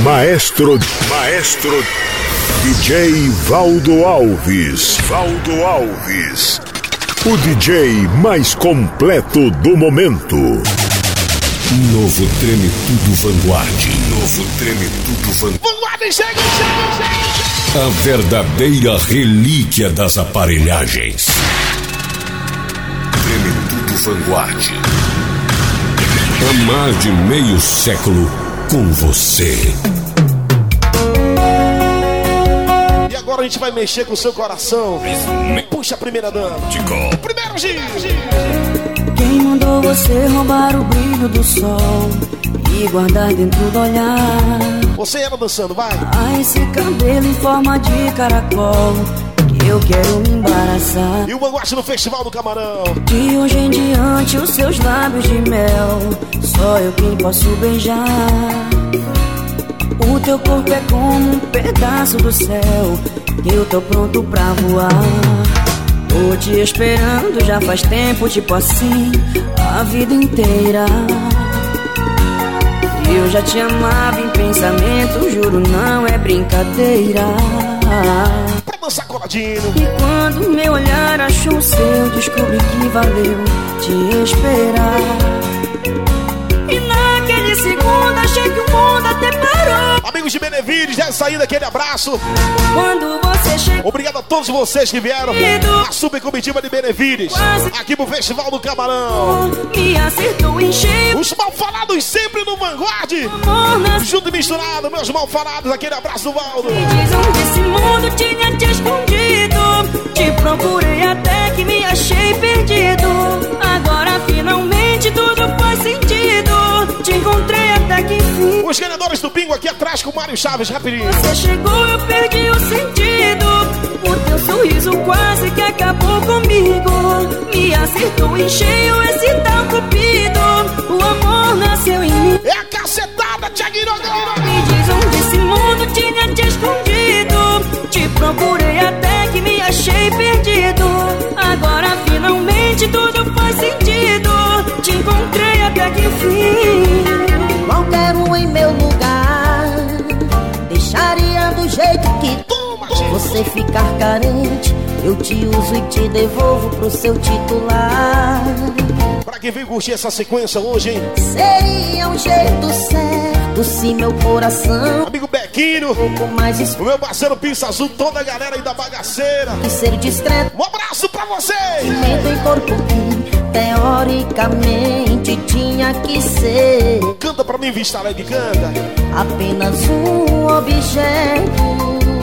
Maestro DJ Valdo Alves. O DJ mais completo do momento. Novo Treme Tudo Vanguard. Vanguard, chega! A verdadeira relíquia das aparelhagens. Treme Tudo Vanguard. Há mais de meio século com você. E agora a gente vai mexer com o seu coração. Puxa a primeira dama. Primeiro Gil. Quem mandou você roubar o brilho do sol e guardar dentro do olhar? Você era dançando, vai. Ah, esse cabelo em forma de caracol, eu quero me embaraçar. E o Vanguard no Festival do Camarão. De hoje em diante os seus lábios de mel, só eu quem posso beijar. O teu corpo é como um pedaço do céu, eu tô pronto pra voar. Tô te esperando já faz tempo, tipo assim, a vida inteira. Eu já te amava em pensamento, juro, não é brincadeira. Pra dançar coladinho. E quando meu olhar achou o seu, descobri que valeu te esperar. E naquele segundo achei que o mundo até parou. Amigos de Benevides, deve sair daquele abraço. Quando você chegou, obrigado a todos vocês que vieram na super comitiva de Benevides, aqui pro Festival do Camarão. Me acertou em cheio. Os malfalados sempre no Vanguard. Junto e misturado, meus malfalados, aquele abraço do Valdo. Me diz onde esse mundo tinha te escondido. Te procurei até que me achei perdido. Agora finalmente tudo faz sentido. Te encontrei até que enfim. Os ganhadores do bingo aqui atrás com o Mário Chaves, rapidinho. Você chegou, eu perdi o sentido. O teu sorriso quase que acabou comigo. Me acertou em cheio esse tal cupido. O amor nasceu em mim. É a cacetada, Thiaguinho. Me diz onde esse mundo tinha te escondido. Te procurei até que me achei perdido. Agora finalmente tudo faz sentido. Te encontrei até que enfim. Qualquer um em meu lugar deixaria do jeito que você ficar carente. Eu te uso e te devolvo pro seu titular. Pra quem veio curtir essa sequência hoje, hein? Seria um jeito certo se meu coração, amigo Bequinho, mais o meu parceiro Pizza Azul, toda a galera aí da bagaceira. E ser discreto. Um abraço pra vocês. Mente em corpo que teoricamente tinha que ser. Canta pra mim, Vista Alegre, canta. Apenas um objeto.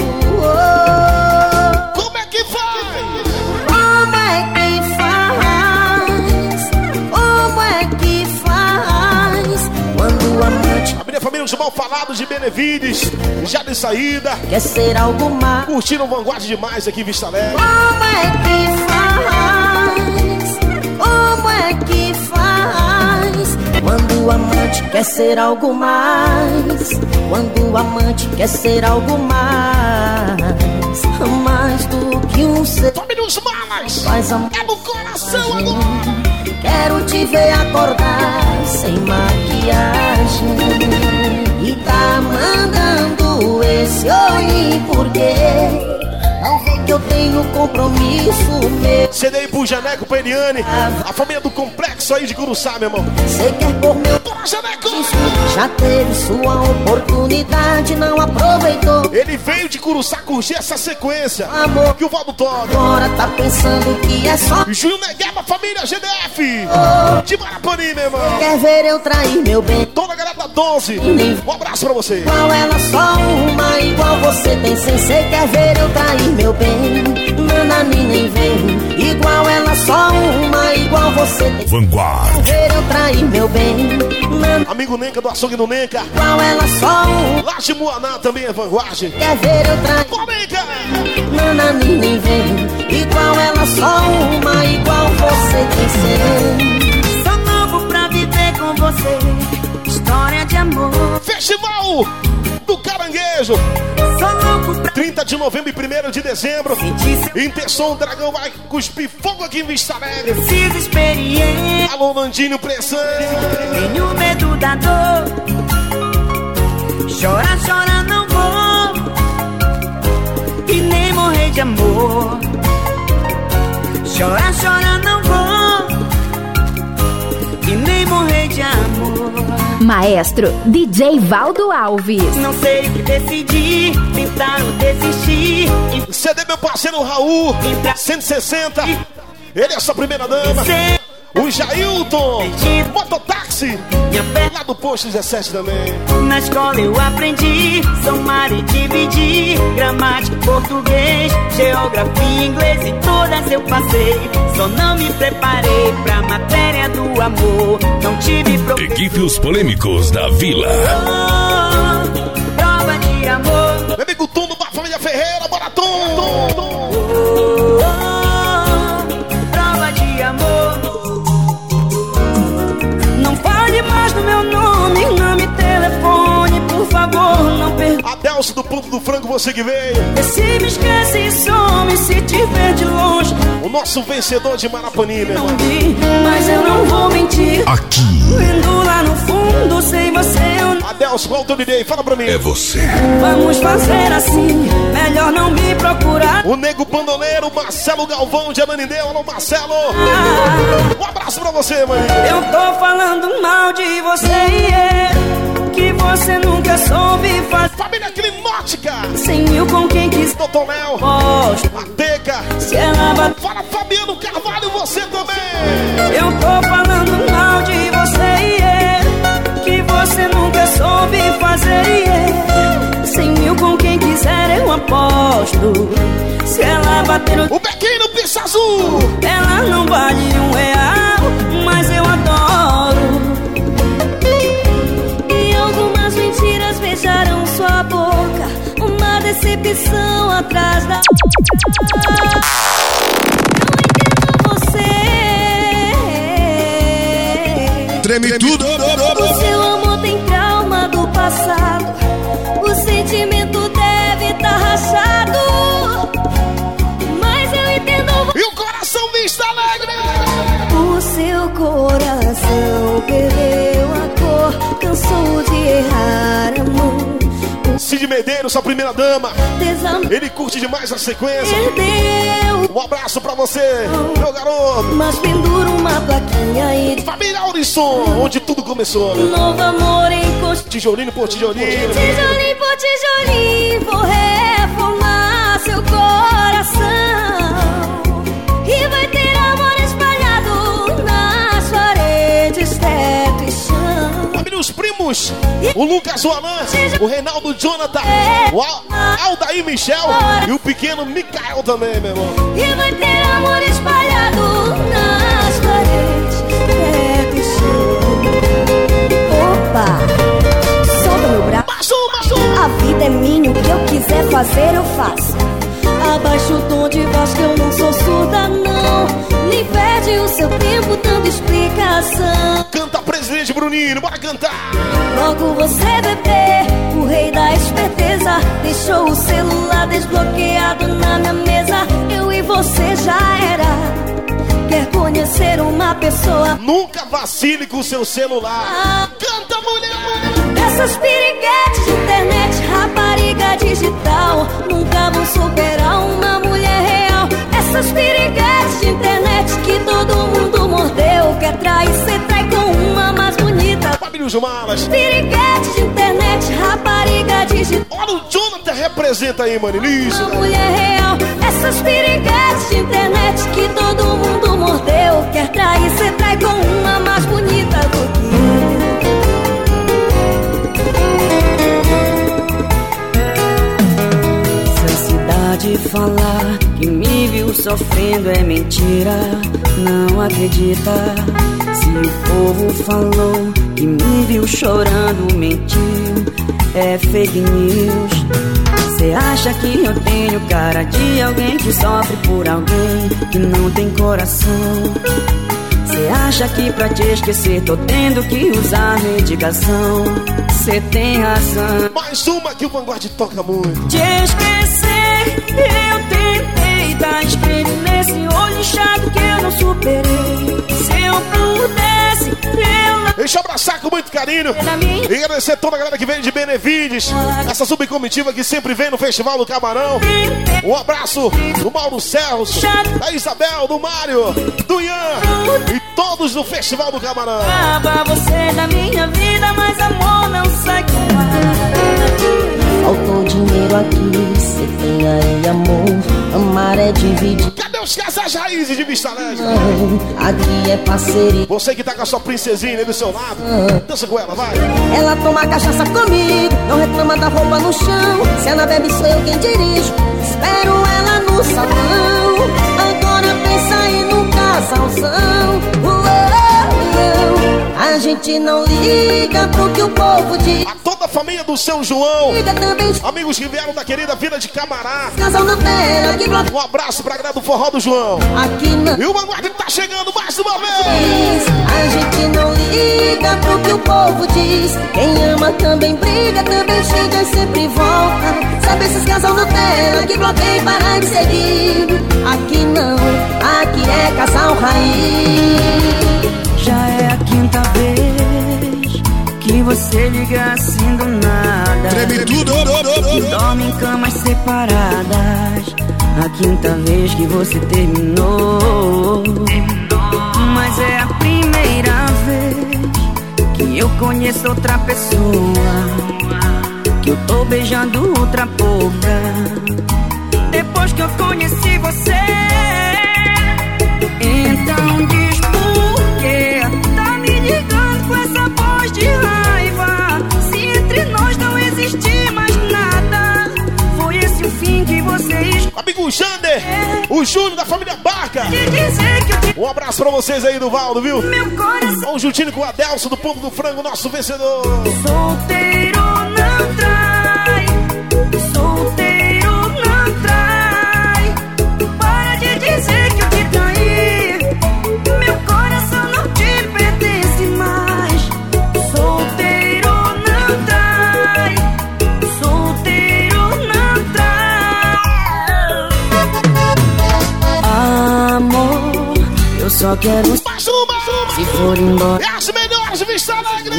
Como é que faz? Como é que faz? Como é que faz? Quando o amante, A minha família, os malfalados de Benevides, já de saída, quer ser algo mais. curtiram o Vanguard demais aqui em Vista Alegre. Como é que faz? Como é que faz? Quando o amante quer ser algo mais. Quando o amante quer ser algo mais. Mais do que um ser. Família dos malas, Faz amor. é no coração agora. Quero te ver acordar sem maquiagem. E tá mandando esse oi porque não vê que eu tenho compromisso meu. CD aí pro Janeco, pra Eliane, a família do Complexo aí de Curuçá, meu irmão. Você quer por meu Bora, Janeco! já teve sua oportunidade, não aproveitou. Ele veio de Curuçá curtir essa sequência Amor, que o Valdo toca. agora tá pensando que é só. Júlio Negueba, família GDF de Marapani, meu irmão. Quer ver eu trair meu bem? Toda a galera da 12, um abraço pra você. Igual ela, só uma, igual você tem sem ser. Quer ver eu trair meu bem? Nanani nem vem. Igual ela, só uma, igual você tem. Vanguard. Quer ver eu trair meu bem? Amigo Nenca do açougue do Nenca, Igual ela, só uma. lá de Moaná também é Vanguard. Quer ver eu trair? Pô, Nenca! Nanani nem vem. Igual ela, só uma, igual você tem ser. Sou novo pra viver com você. História de amor. Festival do Caranguejo, Sou louco pra 30 de novembro e 1º de dezembro. sentir seu Intersom, o Dragão vai cuspir fogo aqui em Vista Alegre. preciso experiência. Alô, Nandinho Pressão. Tenho medo da dor. Chorar, chorar não vou, e nem morrer de amor. Chorar, chorar não vou, e nem morrer de amor. Maestro DJ Valdo Alves. Não sei o que decidir, tentaram desistir. CD meu parceiro Raul, 160. Ele é sua primeira dama. O Jailton, mototáxi, lá do posto 17 também. Na escola eu aprendi somar e dividir, gramática, português, geografia, inglês e todas eu passei. Só não me preparei pra matéria do amor. Não tive professor. Equipe Os Polêmicos da Vila. Prova de amor. Meu amigo Tom da família Ferreira, bora Tom. Prova de amor. Não fale mais do meu nome, não me telefone, por favor, não pergunte. Adelso do Ponto do Frango, você que veio. Se me esquece e some, se te ver de longe. O nosso vencedor de Marapani, meu irmão. Não vi, mas eu não vou mentir. Aqui. Indo lá no fundo, sem você eu não. Adelso, qual o teu DJ? Fala pra mim. É você. Vamos fazer assim, melhor não me procurar. O Nego Bandoleiro, Marcelo Galvão de Ananindeu. Alô, Marcelo. Um abraço pra você, mano. Eu tô falando mal de você, que você nunca soube fazer. Família Climótica. 100 mil com quem quis. Doutor Léo. Gosto. Ateca. Se ela bater. Fala, Fabiano Carvalho, você também. Eu tô falando mal de você, que você nunca soube fazer. 100 mil com quem quiser eu aposto. Se ela bater no... O Bequinho no Pista Azul. Ela não vale R$1, mas eu adoro. E algumas mentiras beijaram sua boca, uma decepção atrás da outra. Não entendo você. Treme tudo. O seu amor tem trauma do passado, o sentimento deve estar rachado. Mas eu entendo você. E o coração Vista Alegre. O seu coração perdeu a cor, cansou de errar, amor. Cid Medeiros, sua primeira dama. Desamor. Ele curte demais a sequência. Perdeu. Um abraço pra você, meu garoto. Mas pendura uma plaquinha aí. Família Aurisson, onde tudo começou. Novo amor em Tijolinho por tijolinho. tijolinho por tijolinho, vou reformar seu coração. E vai ter amor espalhado nas paredes, teto e chão. Família Os Primos, o Lucas, o Alan, o Reinaldo, o Jonathan, o Aldair Michel e o pequeno Mikael também, meu irmão. E vai ter amor espalhado nas paredes, teto e chão. Opa, solta meu braço. A vida é minha, o que eu quiser fazer eu faço. Abaixa o tom de voz que eu não sou surda não. Nem perde o seu tempo dando explicação. Canta, presidente Bruninho, bora cantar. Logo você, bebê, o rei da esperteza, deixou o celular desbloqueado na minha mesa. Eu e você já era. Quer conhecer uma pessoa? Nunca vacile com o seu celular. Canta, mulher. Essas piriguetes de internet, rapariga digital, nunca vão superar uma mulher real. Essas piriguetes de internet que todo mundo mordeu. Quer trair, cê trai com uma mais bonita. Família Os Malas. Piriguetes de internet, rapariga digital. Olha o Jonathan representa aí, mano. Isso, uma mulher real. Essas piriguetes de internet que todo mundo mordeu. Quer trair, cê trai com uma mais bonita do que de falar que me viu sofrendo é mentira, não acredita. Se o povo falou que me viu chorando, mentiu, é fake news. Cê acha que eu tenho cara de alguém que sofre por alguém que não tem coração? Cê acha que pra te esquecer tô tendo que usar medicação? Cê tem razão. Mais uma que o Vanguard toca muito. Te esquecer, eu tentei. Tá escrito nesse olho inchado que eu não superei. Se eu pudesse Deixa eu abraçar com muito carinho e agradecer toda a galera que vem de Benevides, essa subcomitiva que sempre vem no Festival do Camarão. Um abraço do Mauro Celso, da Isabel, do Mário, do Ian e todos do Festival do Camarão. Você da minha vida, mas amor não sai com ar. Faltou dinheiro aqui, cê tem aí amor. Amar é dividir. Cadê os casais raízes de Vista Alegre? Aqui é parceria. Você que tá com a sua princesinha aí do seu lado, dança com ela, vai. Ela toma cachaça comigo, não reclama da roupa no chão. Se ela bebe, sou eu quem dirijo. Espero ela no salão. Agora pensa aí no casalzão. A gente não liga pro que o povo diz. A toda a família do seu João, liga também. amigos que vieram da querida Vila de Camará. Casal na terra, que bloco. Um abraço pra galera do Forró do João. Aqui não. E o Vanguarda tá chegando mais uma vez. A gente não liga pro que o povo diz. Quem ama também briga, também chega e sempre volta. Sabe esses casal na terra que bloqueia e para de seguir. Aqui não, aqui é casal raiz. Já é a quinta vez que você liga assim do nada. Treme tudo. E dorme em camas separadas. A quinta vez que você terminou. Mas é a primeira vez que eu conheço outra pessoa, que eu tô beijando outra boca. Depois que eu conheci você, então diz por quê tá me ligando com essa voz de raiva. Se entre nós não existe mais nada, foi esse o fim que você escolheu. Amigo Jander, o Júnior da família Barca. Um abraço pra vocês aí do Valdo, viu? Meu coração. Vamos juntinho com o Adelson do Ponto do Frango, nosso vencedor. Solteiro não trai, solteiro não trai. Para de dizer que eu te traí. Meu coração não te pertence mais. Solteiro não trai, solteiro não trai. Amor, eu só quero Mais uma! se for embora. É as melhores de Vista Alegre!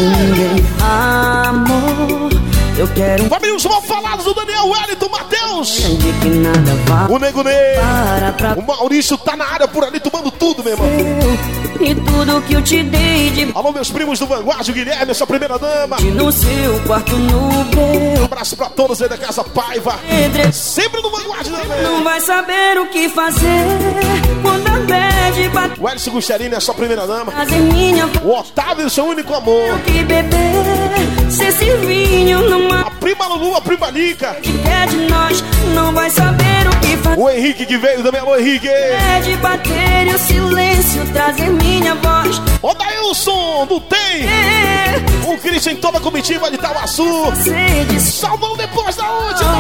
Amor, eu quero Família, os mal falados do Daniel Wellington, Matheus, de que nada vá o Nego Ney, pra o Maurício tá na área por ali tomando tudo, meu irmão. e tudo que eu te dei de Alô, meus primos do Vanguarda, o Guilherme, essa primeira dama. no seu quarto no Um meu abraço pra todos aí da Casa Paiva. pedreiro. Sempre no Vanguarda Não também. vai saber o que fazer quando a bad bater O Elcio Gustarini, essa primeira dama. em minha O Otávio, seu único amor. que beber. Se esse vinho não A prima Lulu, a prima Lica. quer de nós, não vai saber o que fazer. O Henrique que veio também, alô Henrique. É de bater e o silêncio trazer minha voz. O Dailson, do Tem. O Christian em toda a comitiva de Tauaçu. Você disse Salvão depois da última.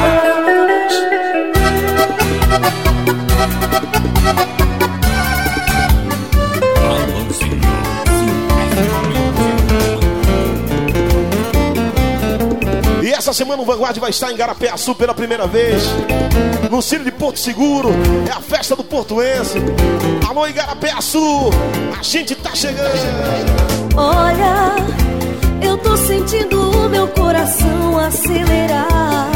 E essa semana o Vanguarda vai estar em Garapeaçu pela primeira vez. No Cine de Porto Seguro. É a festa do portuense. Alô, Igarapeaçu. A gente tá chegando. Olha, eu tô sentindo o meu coração acelerar.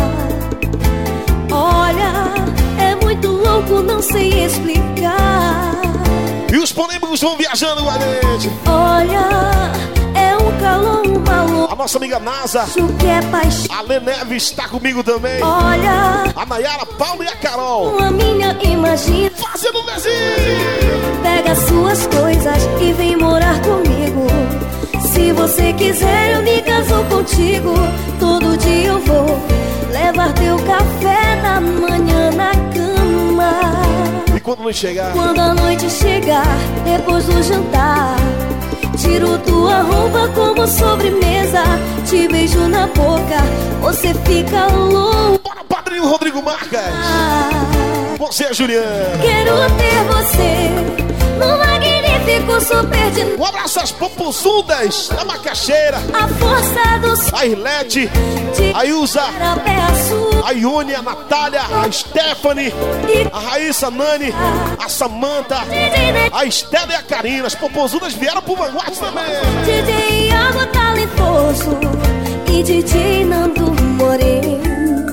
Olha, é muito louco, não sei explicar. E os polêmicos vão viajando com a gente. Olha, é um calor, uma louca. A nossa amiga Nasa, Que é paixão. a Lê Neves está comigo também. Olha, A Nayara, Paulo e a Carol. a minha imagina. Fazendo um vizinho. Pega suas coisas e vem morar comigo. Se você quiser, eu me caso contigo. Todo dia eu vou levar teu café da manhã na cama. E quando não chegar, Quando a noite chegar, depois do jantar, tiro tua roupa como sobremesa. Te beijo na boca, você fica louco. bora, padrinho Rodrigo Marques. Você é Juliana. Quero ter você no magnífico fico super de... Um abraço às popozudas, a macaxeira, A força do a Irlete, a Ilza, a Ione, a Natália, a Stephanie, a Raíssa, a Nani, a Samanta, a Estela e a Karina. As popozudas vieram pro Vanguard também. DJ Iago talentoso e DJ Nando Moreno.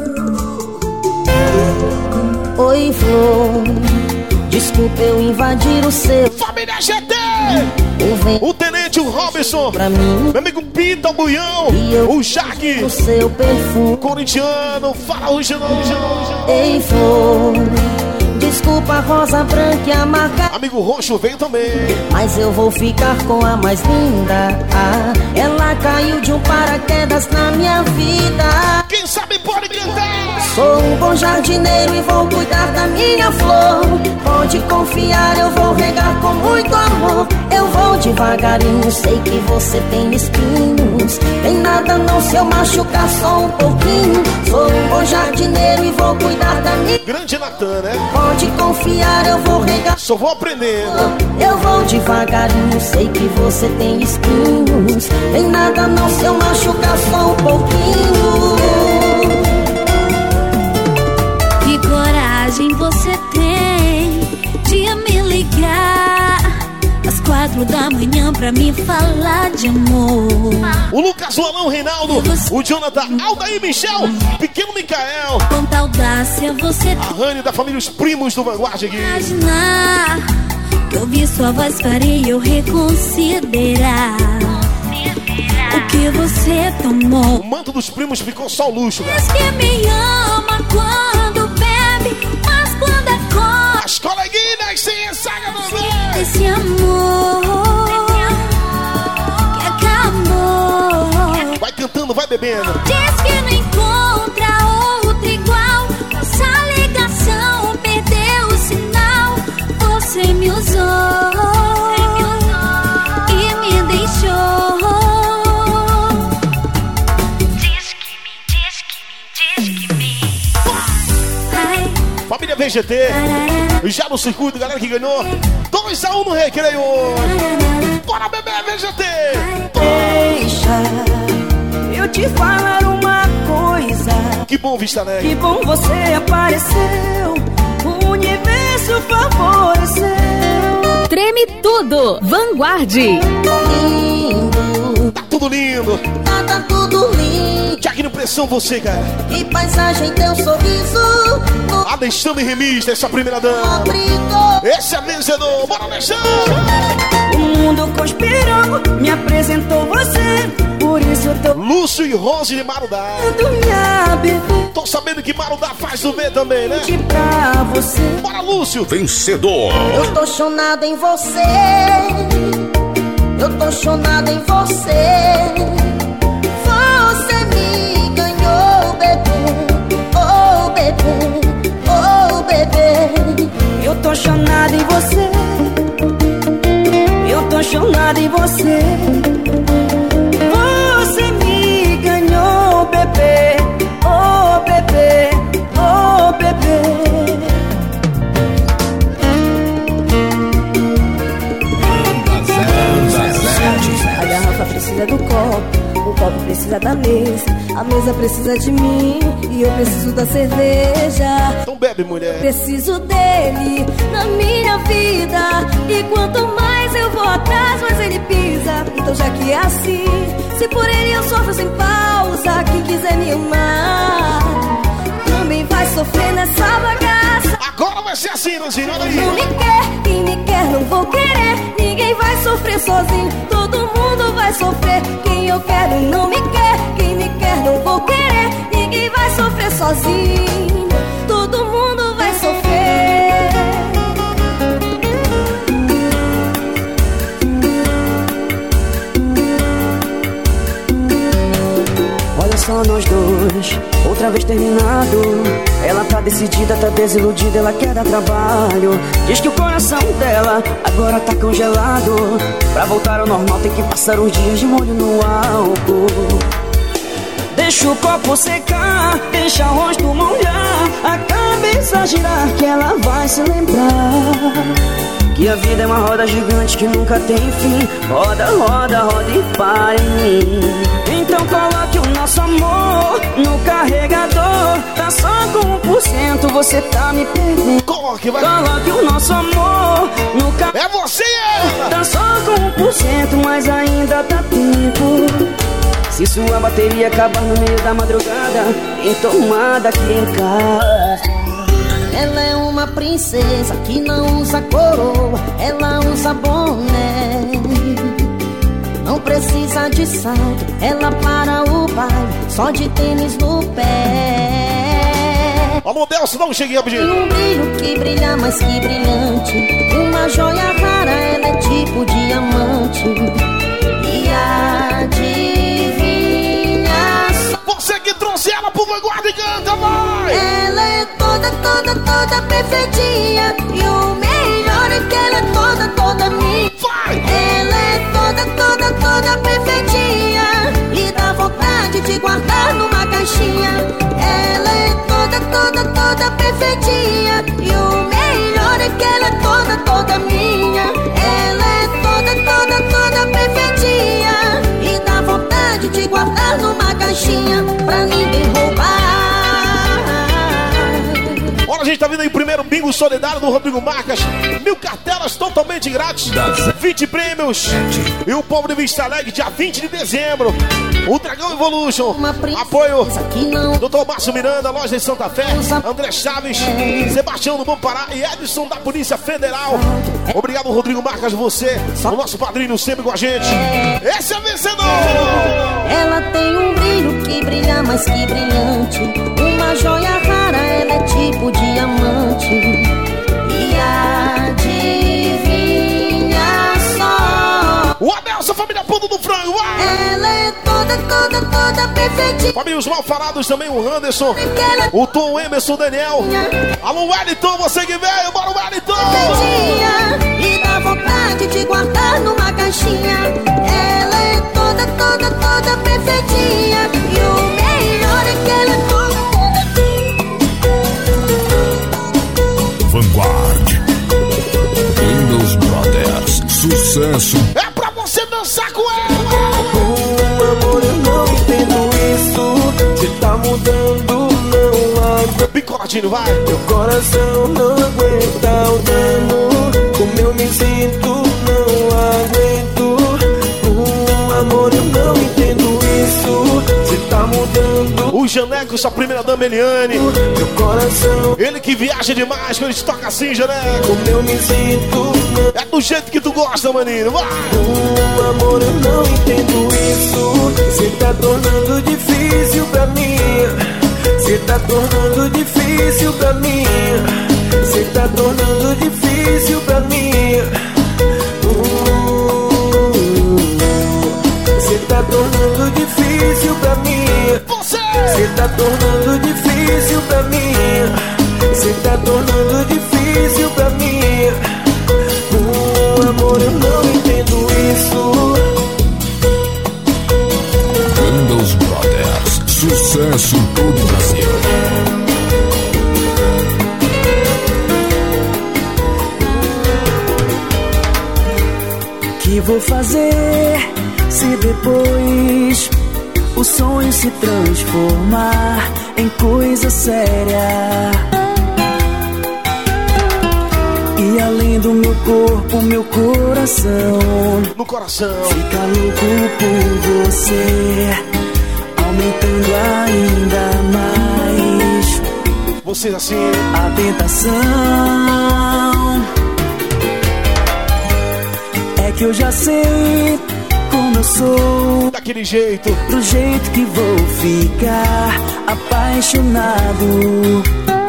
Oi, Flor, desculpa eu invadir o seu. Família GT! O Tenente, o Robson, pra mim, meu amigo Pita, o Buião, o Jaque, o seu perfume. o corintiano, fala o Genão. Ei, Flor, desculpa a rosa branca e a marca. Amigo Roxo veio também. Mas eu vou ficar com a mais linda. Ah, ela caiu de um paraquedas na minha vida. Quem sabe pode cantar. Sou um bom jardineiro e vou cuidar da minha flor. Pode confiar, eu vou regar com muito amor. Eu vou devagarinho, sei que você tem espinhos. Tem nada não, se eu machucar só um pouquinho. Sou um bom jardineiro e vou cuidar da minha... Grande Natan, né? Pode confiar, eu vou regar. Só vou aprendendo. Eu vou devagarinho, sei que você tem espinhos. Tem nada não, se eu machucar só um pouquinho. Que coragem você tem de me ligar às 4 da manhã pra me falar de amor. O Lucas, o Alão, o Reinaldo, o Jonathan, Aldair, Michel, Pequeno Micael, Quanta audácia você tem a Rani da família Os Primos do Vanguard aqui. de imaginar que ouvir sua voz faria eu reconsiderar o que você tomou. O manto dos primos ficou só luxo, cara. Diz que me ama quando bebe, mas quando acorda As coleguinhas sem saga do bem. esse amor que acabou. Vai cantando, vai bebendo. Diz que não encontra outra igual. Essa ligação perdeu o sinal. Você me usou e me deixou. Diz que me. Ai, Família VGT, já no circuito, galera que ganhou 2-1 no recreio. Bora beber, VGT. Deixa eu te falar uma coisa. Que bom, Vista Alegre. Que bom você apareceu. O universo favoreceu. Treme tudo, Vanguard. Lindo, Tá tudo lindo. tá tudo lindo. Já que no pressão você, cara. Que paisagem, teu sorriso no Alexandre Remista, essa primeira dama. abrigo. Esse é vencedor. Bora, Alexandre. O mundo conspirou, me apresentou você. Por isso eu tô Lúcio e Rose de Marudá. dando minha bebê Tô sabendo que Marudá faz o V também, né? pra você. Bora, Lúcio. Vencedor. Eu tô chonada em você. Eu tô chonada em você. Você me ganhou, bebê. Oh, bebê. Oh, bebê. Eu tô chonada em você. Eu tô chonada em você. Você me ganhou, bebê. Oh, bebê. Oh, bebê. A garrafa precisa do copo, o copo precisa da mesa, a mesa precisa de mim e eu preciso da cerveja. Então bebe, mulher. Preciso dele na minha vida e quanto mais eu vou atrás, mais ele pisa. Então já que é assim, se por ele eu sofro sem pausa, quem quiser me amar também vai sofrer nessa bagaça. Agora vai ser assim, Nanzinho, olha aí. Não me quer, quem me quer não vou querer. Ninguém vai sofrer sozinho, todo mundo vai sofrer. Quem eu quero não me quer, quem me quer não vou querer. Ninguém vai sofrer sozinho, todo mundo vai sofrer. Olha só nós dois, outra vez terminado. Ela tá decidida, tá desiludida, ela quer dar trabalho. Diz que o coração dela agora tá congelado. Pra voltar ao normal tem que passar uns dias de molho no álcool. Deixa o copo secar, deixa o rosto molhar, a cabeça girar que ela vai se lembrar que a vida é uma roda gigante que nunca tem fim. Roda, roda, roda e para em mim. Então coloque o nosso amor no carregador. Tá só com 1%, você tá me perdendo. Coloque, vai. Coloque o nosso amor no carregador. É você, ela. Tá só com 1%, mas ainda dá tempo. Se sua bateria acabar no meio da madrugada, tem tomada aqui em casa. Ela é uma princesa que não usa coroa, ela usa boné. Não precisa de salto, ela para o baile só de tênis no pé. Alô, Delcio, não cheguei a pedir. Tem um brilho que brilha mais que brilhante, uma joia rara, ela é tipo diamante. E adivinha só, você que trouxe ela pro Vanguarda e canta, vai! ela é toda, toda, toda perfeitinha. E o melhor é que ela é toda, toda minha. Vai! Ela é toda, toda, toda perfeitinha. E dá vontade de guardar numa caixinha. Ela é toda, toda, toda perfeitinha. E o melhor é que ela é toda, toda minha. Ela é toda, toda, toda perfeitinha. E dá vontade de guardar numa caixinha pra ninguém roubar. Olha, a gente tá vindo aí o primeiro bingo solidário do Rodrigo Marques. 1000 cartelas totalmente grátis, 20 prêmios. E o povo de Vista Alegre, dia 20 de dezembro. O Dragão Evolution. Apoio Dr. Márcio Miranda, Loja de Santa Fé, André Chaves, Sebastião do Bom Pará e Edson da Polícia Federal. Obrigado, Rodrigo Marques, você, o nosso padrinho sempre com a gente. Esse é o vencedor. Ela tem um brilho que brilha mais que brilhante, uma joia rara, ela é tipo diamante. E adivinha só, O Adelson, família Ponto do Frango, vai! ela é toda, toda, toda perfeitinha. Família Os Malfalados também, o Anderson, o Tom, o Emerson, o Daniel. Alô, Wellington, você que veio, bora, Wellington! Perfeitinha, e dá vontade de guardar numa caixinha. Ela é toda, toda, toda perfeitinha. E o melhor é que ela é toda, Vanguard. Windows Brothers. Sucesso. É pra você dançar com ela! Amor, eu não entendo isso. Se tá mudando, não aguento. Bicoladinho, vai! Meu coração não aguenta o dano. Como eu me sinto, não aguento. Amor, eu não entendo isso. Se tá mudando. O Janeco, sua primeira dama, Eliane. Meu coração. Ele que viaja demais, quando a gente toca assim, Janeco. Como eu me sinto, não. É do jeito que tu gosta, maninho, vai! Amor, eu não entendo isso. Se tá tornando difícil pra mim. Se tá tornando difícil pra mim. Se tá tornando difícil pra mim. Se tá tornando difícil pra mim. Você! Se tá tornando difícil pra mim. Se tá tornando difícil pra mim. Amor, eu não entendo isso. Windows Brothers. Sucesso em todo o Brasil. Que vou fazer se depois o sonho se transformar em coisa séria? E além do meu corpo, meu coração No coração. fica louco por você, aumentando ainda mais Vocês assim. a tentação. É que eu já sei como eu sou, Daquele jeito. do jeito que vou ficar apaixonado.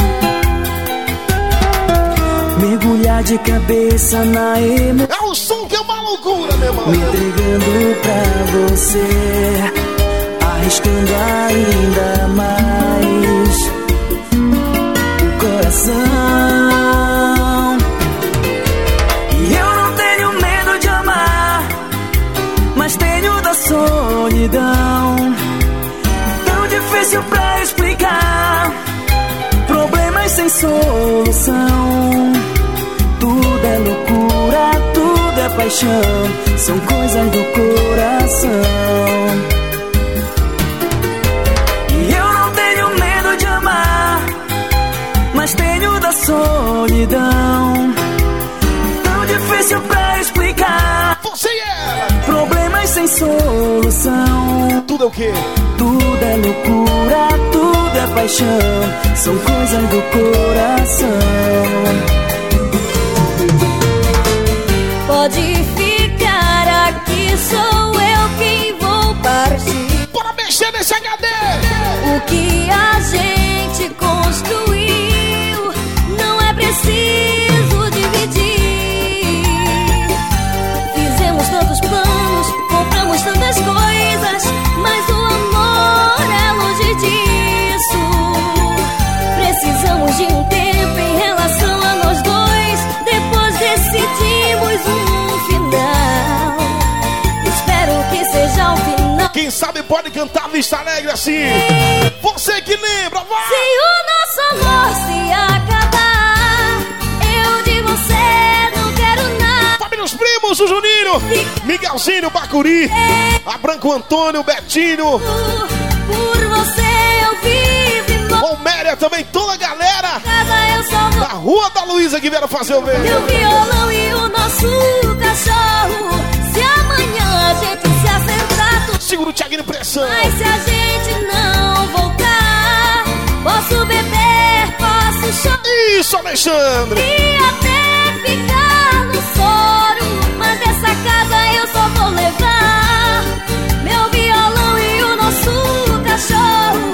Mergulhar de cabeça na emoção, É um som que é uma loucura, meu irmão. me entregando pra você, arriscando ainda mais o coração. E eu não tenho medo de amar, mas tenho da solidão. Tão difícil pra explicar, problemas sem solução. Tudo é loucura, tudo é paixão, são coisas do coração. E eu não tenho medo de amar, mas tenho da solidão. Tão difícil pra explicar. Você é problemas sem solução. Tudo é o quê? Tudo é loucura, tudo é paixão, são coisas do coração. Pode ficar aqui, sou eu quem vou partir. Bora mexer nesse HD! O que a gente construiu não é preciso dividir. Fizemos tantos planos, compramos tantas coisas, mas o amor é longe disso. Precisamos de um tempo em relação a nós dois, depois decidimos um final. Espero que seja o final. Quem sabe pode cantar Vista Alegre assim. Você que lembra, vai! Se o nosso amor se acabar, eu de você não quero nada. Família Os Primos, o Juninho, Miguelzinho, Bacuri, a Branco Antônio, Betinho, Por você eu vivo e morro. Roméria também, toda a galera Casa eu só vou. da Rua da Luísa que vieram fazer o Meu vídeo. violão e o nosso cachorro. Se amanhã a gente se acertar tudo, Segura o Thiaguinho Pressão. mas se a gente não voltar, posso beber, posso chorar Isso, Alexandre. e até ficar no soro, mas dessa casa eu só vou levar meu violão e o nosso cachorro.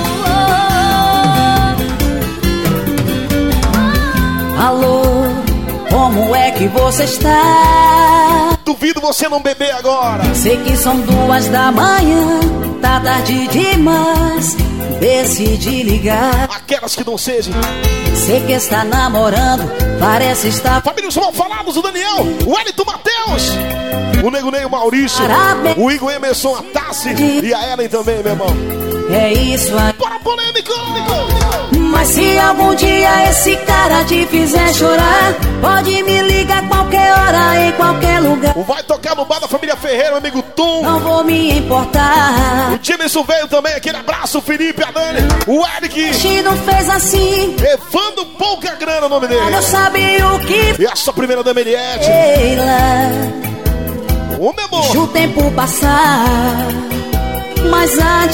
Alô, como é que você está? Duvido você não beber agora. Sei que são 2 da manhã, tá tarde demais, decidi ligar. Aquelas que não sejam. Sei que está namorando, parece estar. Família Os Malfalados, o Daniel, o Wellington Matheus, o Nego Ney, o Maurício, Parabéns. o Igor Emerson, a Tassi e a Ellen também, meu irmão. É isso aí. Bora polêmico! Mas se algum dia esse cara te fizer chorar, pode me ligar qualquer hora, em qualquer lugar. O vai tocar no bar da família Ferreira, meu amigo Tom. Não vou me importar. O Timerson veio também, aquele abraço, o Felipe, a Dani, o Eric. Se não fez assim, Evando Pouca Grana, o nome dele. não sabe o que E a sua primeira dama, Eliette. Leila. Ô, meu amor. Deixa o tempo passar, mas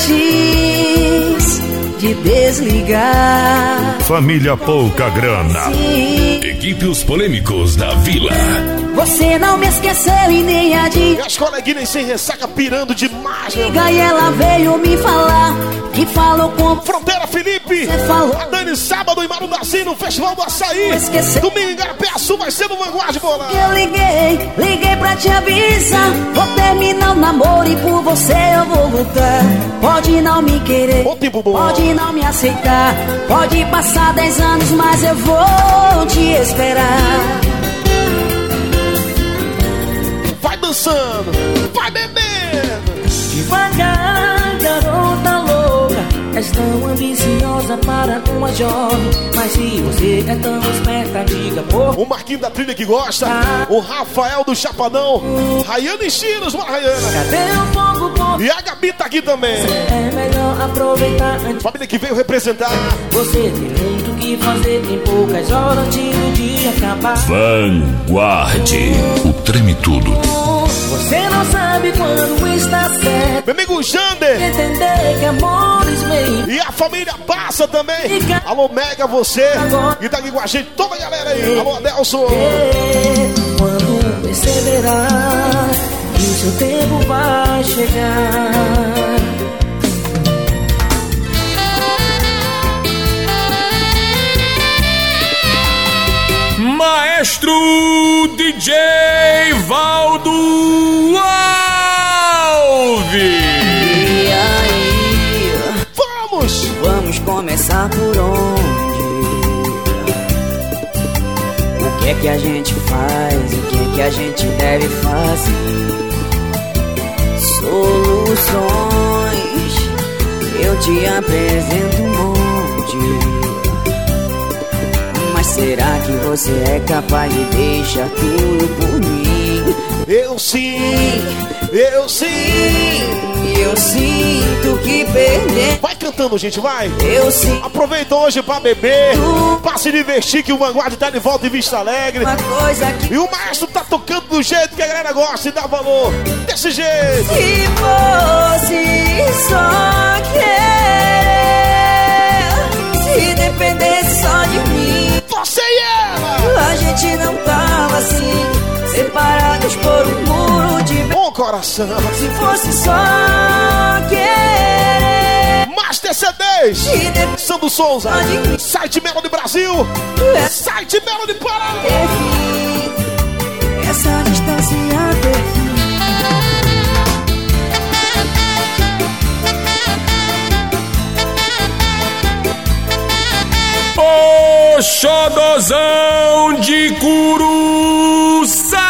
antes de desligar, Família Pouca Grana. sim, Equipe Os Polêmicos da Vila. você não me esqueceu e nem E adivinha. as coleguinhas sem ressaca pirando demais, meu irmão. E ela veio me falar que falou com Fronteira, Felipe. você falou. A Dani, sábado em Marudaci, no Festival do Açaí. Esqueceu. Domingo em Garapeaçu, vai ser no Vanguard, bola. Eu liguei pra te avisar. Vou terminar o namoro e por você eu vou lutar. Pode não me querer, Bom tempo bom. pode não me aceitar. Pode passar 10 anos, mas eu vou te esperar. Vai dançando, vai bebendo. Devagar, garota louca, és tão ambiciosa para uma jovem. Mas se você é tão esperta, diga por. O Marquinho da Trilha que gosta. O Rafael do Chapadão. Rayane Chinos, bora, Rayana. Cadê o fogo bom? E a Gabi tá aqui também. É melhor aproveitar antes. Família que veio representar. Você tem muito o que fazer, tem poucas horas antes do dia acabar. Vanguard. O Treme Tudo. Você não sabe quando está certo. Meu amigo Jander. Entender que amores vêm. E a família passa também. Alô, Mega, você. E tá aqui com a gente, toda a galera aí. Alô, Adelson. Quando perceberá que o seu tempo vai chegar. Maestro DJ Valdo Alves. E aí, Vamos! vamos começar por onde? O que é que a gente faz? O que é que a gente deve fazer? Soluções, eu te apresento um monte. Mas será que você é capaz de deixar tudo por mim. Eu sim, eu sim. Eu sinto que perder. Vai cantando, gente, vai. Eu sinto. Aproveita hoje pra beber, pra se divertir, que o Vanguard tá de volta em Vista Alegre. Uma coisa que... E o maestro tá tocando do jeito que a galera gosta e dá valor. Desse jeito. Se fosse só querer, se dependesse só de mim, você e ela, a gente não tava assim, separados por um muro de bom coração. Se fosse só querer. Master C10 Sandro Souza, Site Melody Brasil, Site Melody Pará. Essa distância ter fim. O xodozão de Curuçá.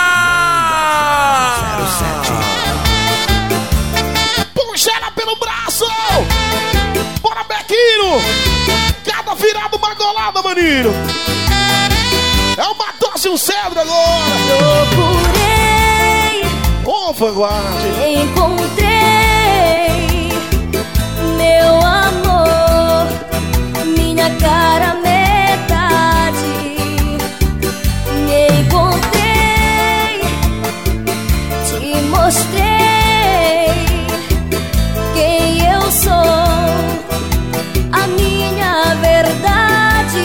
Puxa ela pelo braço. Bora, Bequinho. Cada virada uma golada, maninho. É uma dose e um cedro agora. Procurei, ô Vanguard, encontrei meu amor, minha cara metade. Me encontrei, te mostrei quem eu sou, a minha verdade.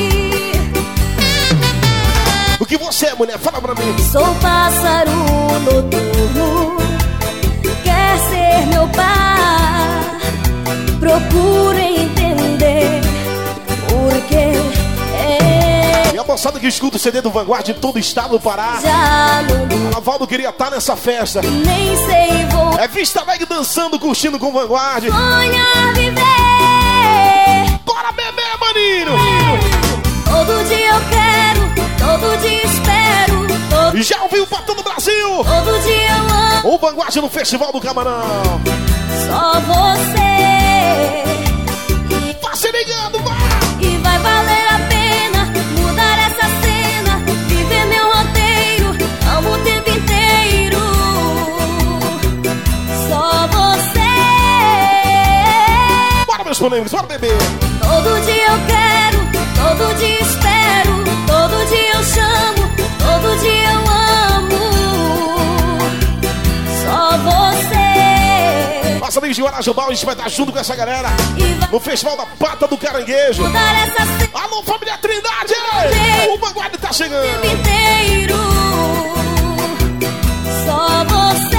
o que você é, mulher? Fala pra mim. Sou pássaro noturno, quer ser meu par. Procura entender porque E a moçada que escuta o CD do Vanguard de todo o estado do Pará. já não A Valdo queria estar nessa festa. nem sei vou É Vista Alegre dançando, curtindo com o Vanguard. sonhar viver. Bora beber, maninho! Todo dia eu quero, todo dia espero, E já ouviu pra todo o Brasil? todo dia eu amo O Vanguard no Festival do Camarão. só você. Tá se ligando, vai! E vai valer a pena mudar essa cena, viver meu roteiro, amo o tempo inteiro. Só você. Bora, meus polêmicos, bora beber! Todo dia eu quero, todo dia espero, todo dia eu chamo, todo dia eu amo. Só você. Nossa amiga de Guarajubal, a gente vai estar junto com essa galera E vai no Festival da Pata do Caranguejo. mudar essa cena Alô, família Trindade! O Vanguard tá o chegando! tempo inteiro. Só você.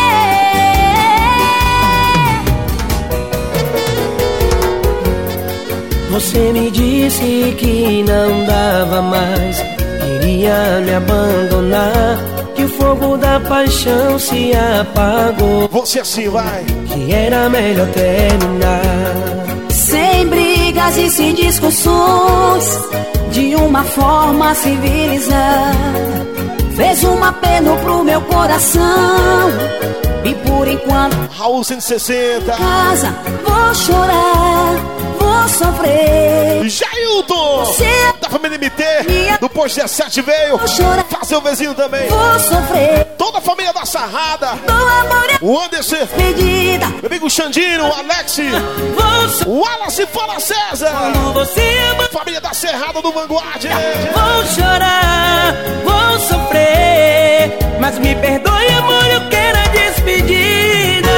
Você me disse que não dava mais, iria me abandonar, que o fogo da paixão se apagou, Você assim, vai! que era melhor terminar. Sem brigas e sem discussões, de uma forma civilizada. Fez um apelo pro meu coração, e por enquanto Raul 160. casa, vou chorar, vou sofrer. Jailton! Você Da família MT, do Posto 17 veio vou chorar, fazer o vizinho também. vou sofrer. Toda a família da Sarrada. Do amor é O Anderson, pedida. meu amigo Xandino, o Alex, o Wallace Fala César. Família da Serrada do Vanguard. Vou chorar, vou sofrer, mas me perdoe, amor, eu quero a despedida.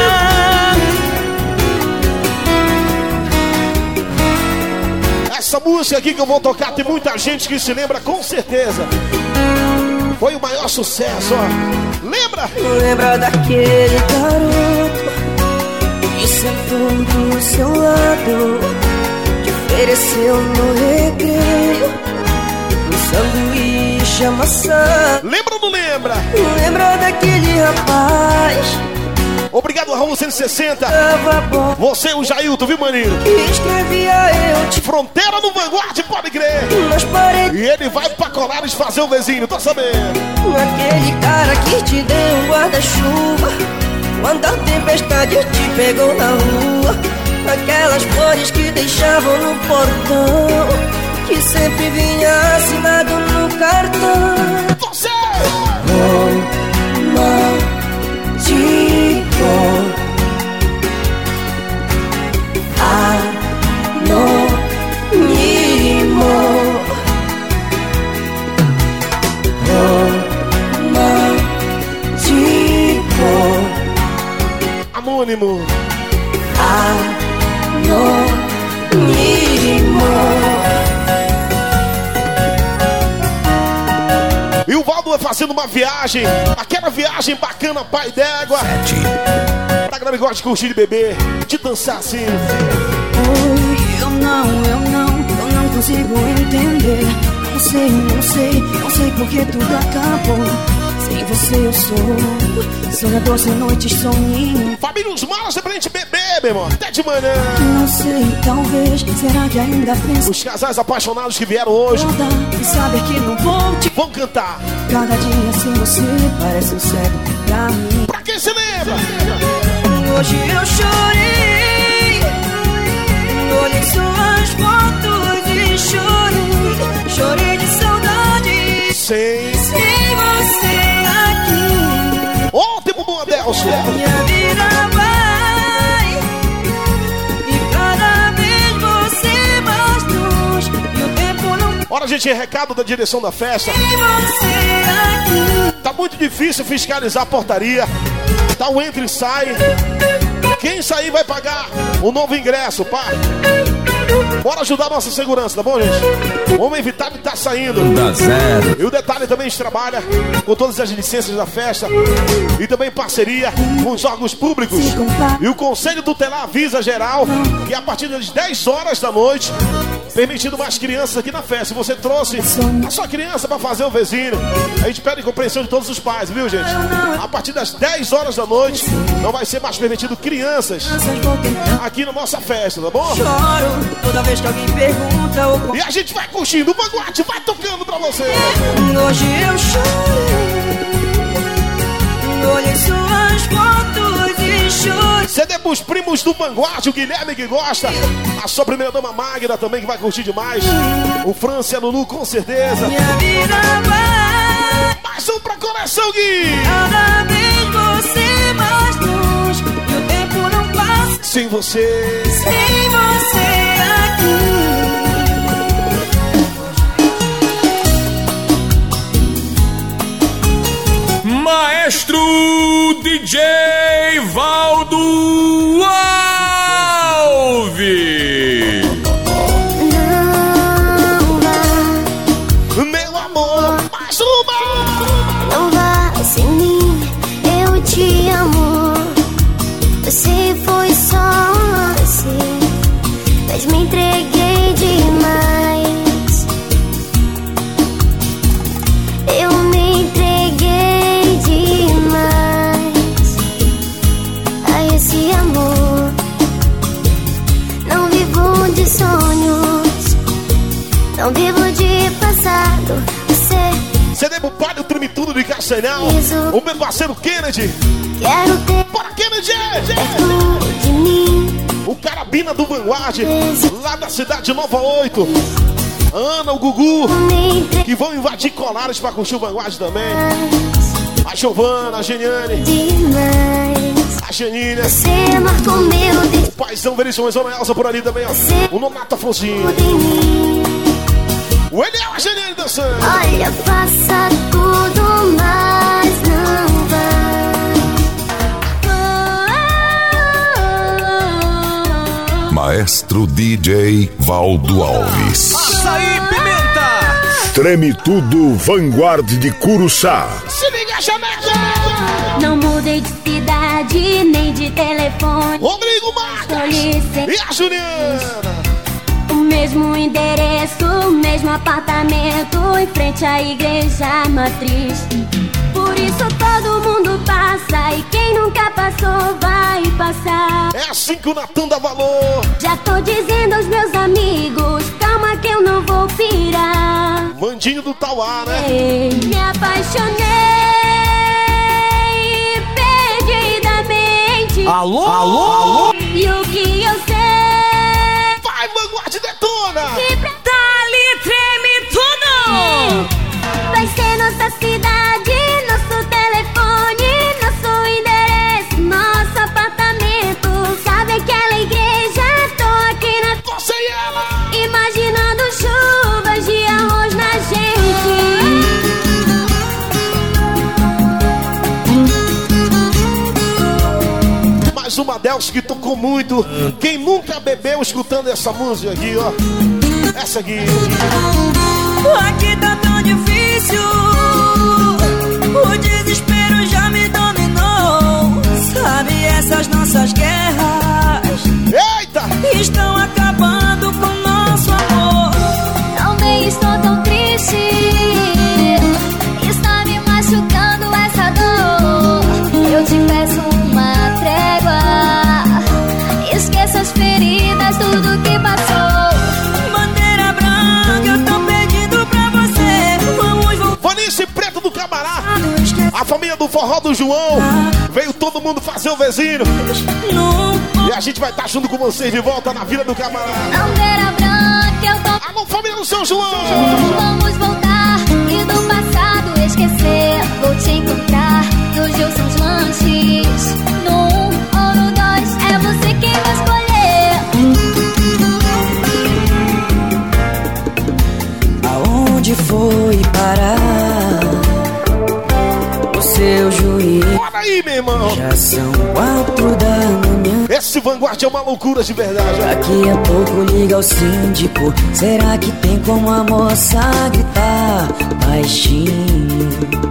Essa música aqui que eu vou tocar, tem muita gente que se lembra com certeza. Foi o maior sucesso, ó. Lembra? Lembra daquele garoto que sentou do seu lado, que ofereceu no recreio um sanduíche amassado. Lembra ou não lembra? Lembra daquele rapaz Obrigado, Raul 160. que tava bom, Você e o Jailton, viu, maninho? que escrevia eu te Fronteira no Vanguard, pode crer. nas paredes. E ele vai pra Colares fazer o vizinho, tá sabendo? Aquele cara que te deu um guarda-chuva quando a tempestade te pegou na rua. Aquelas flores que deixavam no portão, que sempre vinha assinado no cartão. Você! Romântico, anônimo, romântico, anônimo, anônimo. E o Valdo vai fazendo uma viagem, aquela viagem bacana, pai d'égua. Pra galera que gosta de curtir, de beber, de dançar assim. Eu não consigo entender. Não sei porque tudo acabou. Sem você eu sou sonhador sem noites, soninho. Família Os Malas é pra gente beber, meu irmão, até de manhã. Não sei, talvez, será que ainda penso? Os casais apaixonados que vieram hoje E saber que não vou te vão cantar. Cada dia sem você parece um cego pra mim. Pra quem se lembra? Hoje eu chorei, olhei suas fotos e chorei de saudade. Sem você aqui, ô, tempo bom, Adelson. minha vida vai, e cada vez você mais longe, e o tempo não. Olha, gente, recado da direção da festa. Sem você aqui, Tá muito difícil fiscalizar a portaria. Tá um entra e sai. Quem sair vai pagar o novo ingresso, pá. Bora ajudar a nossa segurança, tá bom, gente? Vamos evitar de estar saindo. Dá zero. E o detalhe também, a gente trabalha com todas as licenças da festa e também em parceria com os órgãos públicos. E o Conselho Tutelar avisa geral que a partir das 10 horas da noite, permitindo mais crianças aqui na festa. Se você trouxe a sua criança para fazer o vizinho, a gente pede compreensão de todos os pais, viu, gente? A partir das 10 horas da noite, não vai ser mais permitido crianças aqui na nossa festa, tá bom? choro toda vez que alguém pergunta ou... E a gente vai curtindo, o Vanguard vai tocando pra você. Hoje eu chorei, olhei suas fotos e chorei. CD pros primos do Vanguard, o Guilherme que gosta, a sua primeira dama Magda também que vai curtir demais, o França e a Lulu com certeza. Minha vida vai, Mais um pra coração, Gui. cada vez você mais longe, e o tempo não passa Sem você. sem você aqui. Maestro DJ Valdo Alves. Meu amor, mais uma. Não vá sem mim, eu te amo. Você foi só assim, mas me entreguei demais. Eu me entreguei demais a esse amor. Não vivo de sonhos, não vivo de passado. Você CD pro pai do Treme Tudo de Castanhal, o meu parceiro Kennedy. quero ter Bora, Kennedy! perto de mim. O Carabina do Vanguard, lá da cidade de Nova 8. Ana, o Gugu, Me entreguei que vão invadir Colares pra curtir o Vanguard também. A Giovana, a Geniane, demais. a Janine, Você marcou meu o paizão Veríssimo, a Zona Elza por ali também, ó. O Nonato Afonsinho, dedo em mim. o Eliel, a Janine dançando. Olha, faça tudo, mas não vai. Maestro DJ Valdo Alves. Açaí Pimenta. Treme Tudo Vanguard de Curuçá. Se liga, Janete! Não mudei de cidade, nem de telefone. Rodrigo Marques e a Juliana. O mesmo endereço, o mesmo apartamento, em frente à igreja matriz. Por isso todo mundo passa, e quem nunca passou vai passar. É assim que o Natan dá valor. Já tô dizendo aos meus amigos, calma que eu não vou pirar. Mandinho do Tauá, né? Me apaixonei perdidamente. Alô? Alô? Alô? E o que eu sei Vai, Vanguard, detona! que pra... Dali abraço, Madelso, que tocou muito. Quem nunca bebeu escutando essa música aqui, ó. Essa aqui. Aqui tá tão difícil, o desespero já me dominou. Sabe, essas nossas guerras, eita, estão acabando com nosso amor. Também estou tão triste, está me machucando essa dor. Eu te peço uma trégua, esqueça as feridas, tudo que passou. Bandeira branca, eu tô pedindo pra você, vamos voltar. Vanice Preto do Camará, a família do Forró do João, veio todo mundo fazer o vizinho. E a gente vai estar junto com vocês de volta na Vila do Camará. Bandeira branca, eu tô... Alô, família do São João. Vamos voltar e do passado esquecer. Vou te encontrar nos Gilsons lanches. No 1 ou no 2, é você quem vai escolher. Aonde foi parar o seu juiz? Bora aí, meu irmão. Já são 4 da manhã. Esse Vanguard é uma loucura de verdade. Daqui a pouco liga o síndico. Será que tem como a moça gritar baixinho?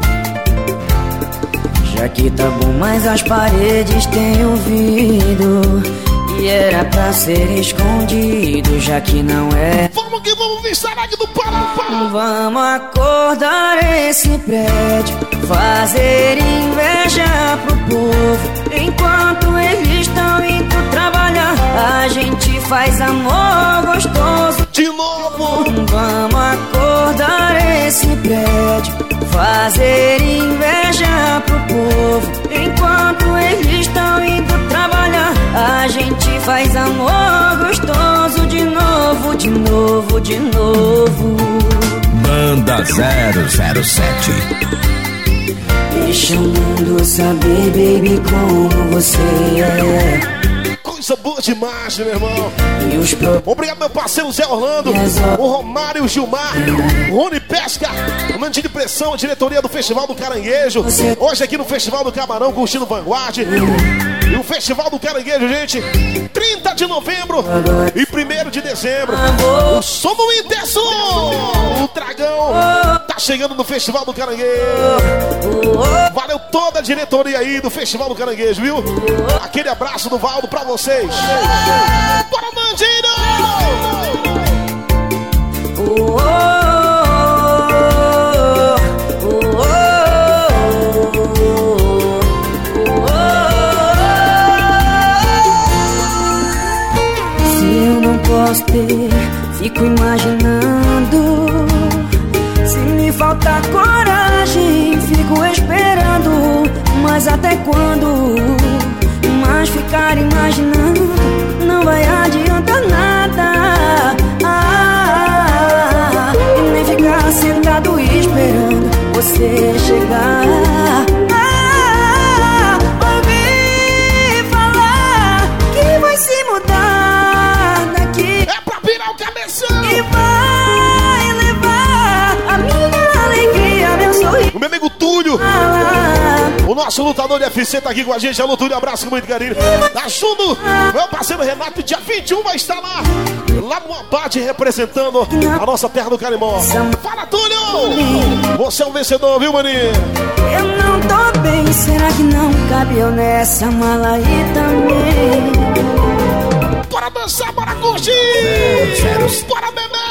Já que tá bom, mas as paredes têm ouvido. E era pra ser escondido, já que não é. Vamos que vamos, Vistarac do Pará. Vamos acordar esse prédio, fazer inveja pro povo. Enquanto eles estão indo trabalhar, a gente faz amor gostoso. De novo. Vamos acordar esse prédio, fazer inveja pro povo. Enquanto eles estão indo trabalhar, a gente faz amor gostoso. De novo, de novo, de novo. Banda 007. Deixa o mundo saber, baby, como você é. Coisa boa demais, meu irmão. E os Obrigado, meu parceiro Zé Orlando, o Romário, o Gilmar, o Rony Pesca, o Mandinho de Pressão, a diretoria do Festival do Caranguejo. Hoje aqui no Festival do Camarão, curtindo Vanguard. E o Festival do Caranguejo, gente, 30 de novembro e 1º de dezembro. O som do Intersul, o Dragão, tá chegando no Festival do Caranguejo. Valeu toda a diretoria aí do Festival do Caranguejo, viu? Aquele abraço do Valdo pra vocês. Bora, Bandinho! Posso ter, fico imaginando. Se me faltar coragem, fico esperando. Mas até quando? Mas ficar imaginando não vai adiantar nada. E nem ficar sentado esperando você chegar. Ouvi falar que vai se mudar daqui. É pra virar o cabeção. E vai levar a minha alegria, meu sorriso. O meu amigo Túlio, o nosso lutador de FC tá aqui com a gente. Alô, Túlio, abraço com muito carinho. Tá junto, meu parceiro Renato, dia 21 vai estar lá no Abate, representando a nossa terra do Carimó. Fala, Túlio! Você é um vencedor, viu, maninho? Eu não tô bem, será que não cabe eu nessa mala aí também? Bora dançar, bora curtir! Bora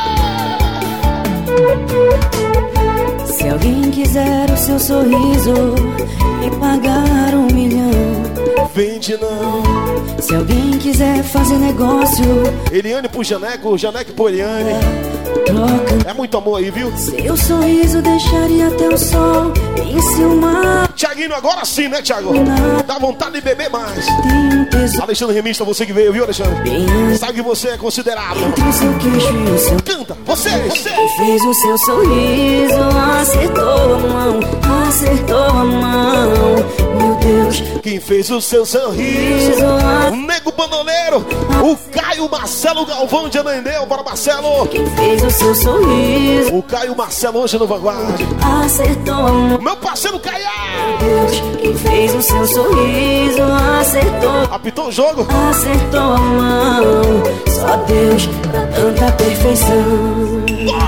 beber! Se alguém quiser o seu sorriso e pagar 1 milhão, vende não. Se alguém quiser fazer negócio, Eliane pro Janeco, Janeco pro Eliane. Troca. É muito amor aí, viu? Seu sorriso deixaria até o sol enciumar. Tiaguinho, agora sim, né, Thiago? Dá vontade de beber mais. Alexandre Remista, você que veio, viu, Alexandre? Sabe que você é considerado. Entre o seu queixo e o seu... Canta, você. Fez o seu sorriso, acertou a mão, acertou a mão. Meu Deus quem fez o seu sorriso. O Nego Bandoleiro, o Caio Marcelo Galvão de Anandeu. Bora, Marcelo. Quem fez o seu sorriso. O Caio Marcelo hoje no Vanguarda. Acertou a mão. Meu parceiro Caio. Deus, quem fez o seu sorriso. Acertou. Apitou o jogo. Acertou a mão. Só Deus pra tanta perfeição.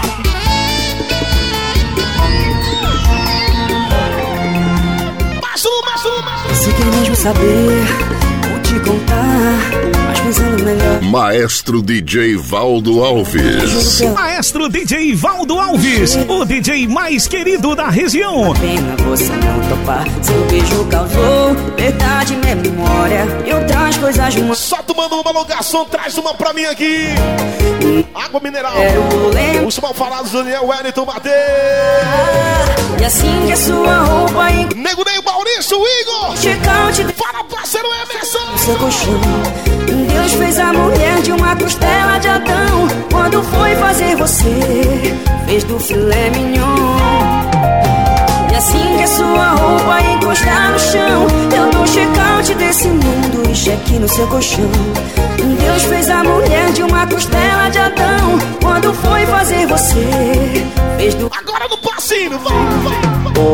Você quer mesmo saber, vou te contar, mas pensando melhor. Maestro DJ Valdo Alves. Maestro DJ Valdo Alves, o DJ mais querido da região. Pena você não topar, seu beijo causou verdade, memória e outras coisas muito. Só tu manda uma locação, traz uma pra mim aqui. Água mineral. Os malfalados Daniel Wellington Mateus. E assim que a sua roupa Nego Ney, Maurício, Igor. Fala, parceiro Emerson. Seu colchão. Deus fez a mulher de uma costela de Adão. Quando foi fazer você, fez do filé mignon. E assim que a sua roupa encostar no chão, eu dou check-out desse mundo e cheque no seu colchão. Deus fez a mulher de uma costela de Adão. Quando foi fazer você, fez do... Agora no passinho, vai, vai.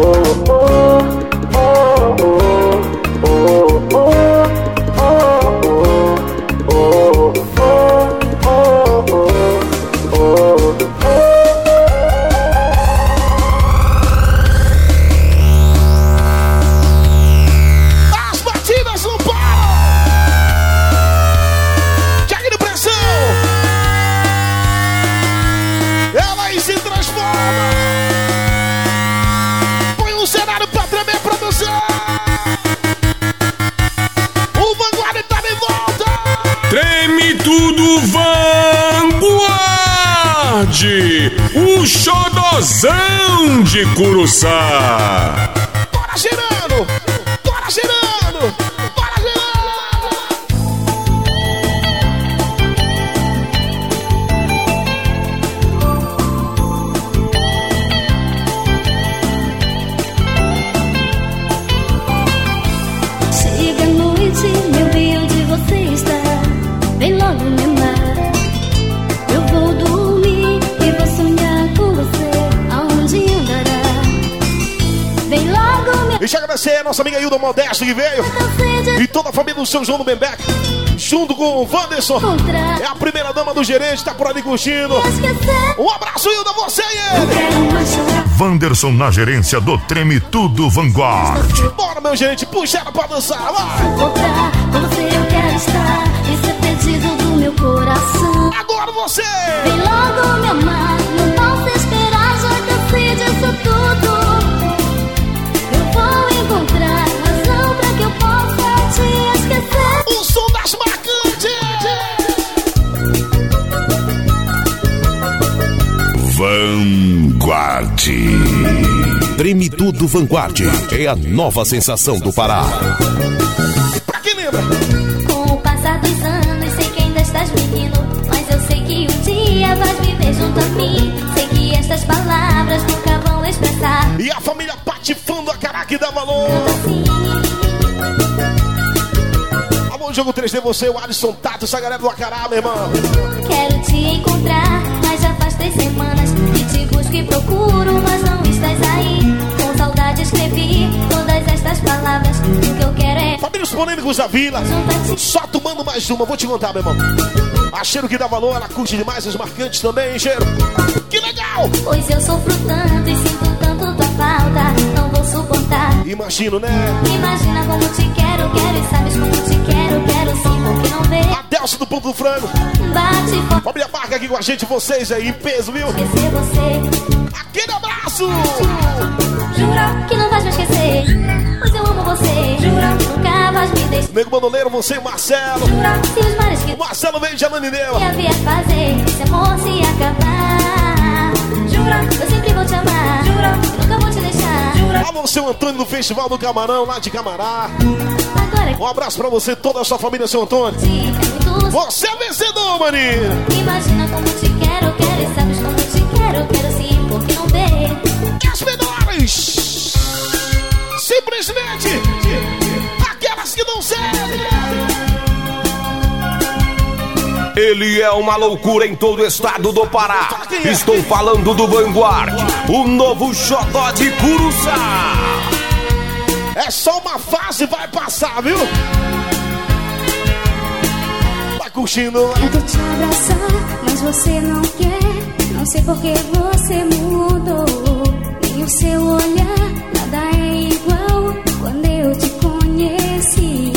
As batidas não param. Chegue de pressão. Ela aí se transforma. Põe um cenário pra tremer, produção. O Vanguarda tá de volta. Treme tudo, Vanguarde, o xodozão de Curuçá. Bora girando, bora girando, bora girando. Chega a noite, meu bem, onde você está? Vem logo me amar. Eu vou dormir e vou sonhar com você. Aonde andará? Vem logo me Deixa eu agradecer a nossa amiga Hilda Modesto que veio. E toda a família do seu João do Bembeck. Junto com o Wanderson. É a primeira dama do gerente, tá por ali curtindo. Um abraço, Hilda, você e ele. Wanderson na gerência do Treme Tudo Vanguard. Bora, meu gerente, puxa ela pra dançar, vai. voltar. Com você eu quero estar. Esse é pedido do meu coração. Agora você. Vem logo me amar. Não posso esperar, já cansei disso tudo. Eu vou encontrar razão pra que eu possa te esquecer. O som das marcantes. Vanguarde. Treme Tudo Vanguard é a nova sensação do Pará. Pra quem lembra? Com o passar dos anos, sei que ainda estás menino. Mas eu sei que um dia vais viver junto a mim. Sei que estas palavras nunca vão expressar. E a família patifando a caraca e dá valor. Alô, Jogo 3D, você, o Alisson Tato, essa galera do Acará, meu irmão. Quero te encontrar, mas já faz 3 semanas que te busco e procuro, mas não estás aí. Com saudade escrevi todas estas palavras. O que eu quero é... Família Os Polêmicos da Vila. Só tomando mais uma, vou te contar, meu irmão. A Cheiro que dá valor, ela curte demais os marcantes também, hein, Cheiro? Que legal! Pois eu sofro tanto e sinto tanto tua falta. Não vou suportar. Imagino, né? Imagina como te quero, quero. E sabes como te quero, quero sim, porque não vê. A Delcio do Ponto do Frango. Bate forte. Família Marca aqui com a gente, vocês aí em peso, viu? Esquecer você. Aquele abraço! Jura que não vais me esquecer. Pois eu amo você. Jura que nunca vais me deixar. Nego Bandoleiro, você e Marcelo. Jura se os mares que... O Marcelo veio de Ananineu. Que havia fazer esse amor se acabar. Jura, eu sempre vou te amar. Jura, que nunca vou te deixar. Jura. Alô, seu Antônio do Festival do Camarão, lá de Camará. Agora Um abraço pra você, toda a sua família, seu Antônio. Você é vencedor, maninho. Imagina como te quero, quero. E sabes como te quero, quero sim, porque não vê. As menores. Simplesmente Ele é uma loucura em todo o estado do Pará. Estou falando do Vanguard, o novo xodó de Curuçá. É só uma fase, vai passar, viu? Vai curtindo. Tento te abraçar, mas você não quer. Não sei por que você mudou. Nem o seu olhar, nada é igual. Quando eu te conheci,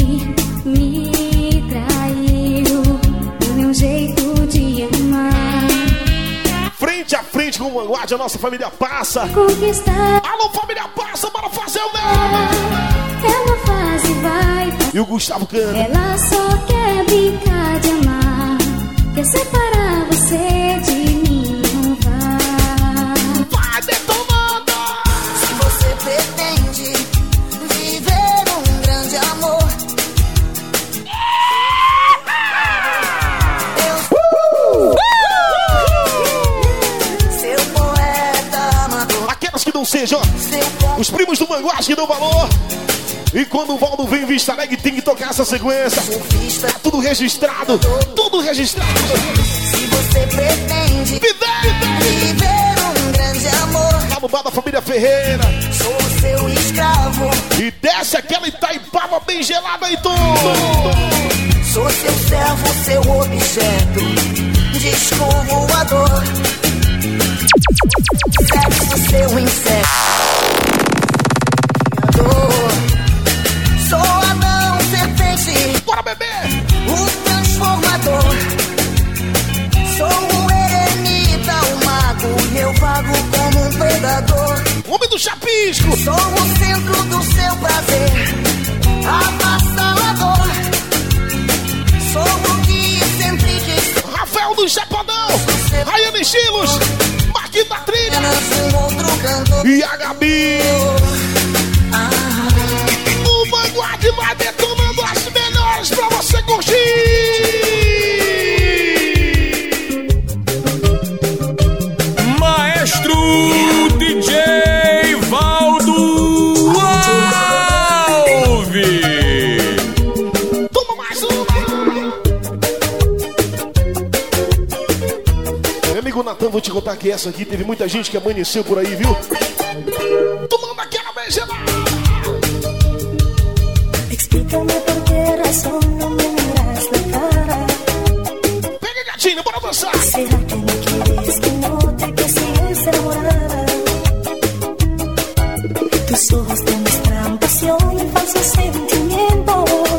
me traiu o meu jeito de amar. Frente a frente com o Vanguard, a nossa família passa. Conquistar. Alô, família passa, bora fazer o dela. É uma fase, vai passar. E o Gustavo canta. Ela só quer brincar de amar. Quer separar você de mim, não vai. Vai detonando. Se você pretende viver um grande amor, seu poeta amador. Aquelas que não sejam os primos do Vanguard que dão valor. E quando o Valdo vem em Vista Alegre, tem que tocar essa sequência. Tá tudo registrado, tudo registrado. Se você pretende viver um grande amor, tá no bar da família Ferreira. Sou seu escravo. E desce aquela Itaipava bem gelada e tudo. Sou seu servo, seu objeto, disco voador. Sexo, seu inseto. Sou Adão, serpente. Bora, bebê! O transformador. Sou o eremita, o mago. Eu vago como um predador. Homem do chapisco. Sou o centro do seu prazer, avassalador. Sou o que sempre quis. Rafael do Chapadão. Rayane Estilos. Marquinhos da Trilha. E a Gabi. O Vanguard vai detonando as melhores pra você curtir. Maestro DJ Valdo Alves. Toma mais uma. Meu amigo Natan, vou te contar que essa aqui teve muita gente que amanheceu por aí, viu? Tomando aquela beijada. Explícame por qué razón no me miras la cara. Pega, gatinho, bora dançar. ¿Será que no quieres que note que sigues enamorada? Tus ojos demuestran pasión y falsos sentimientos.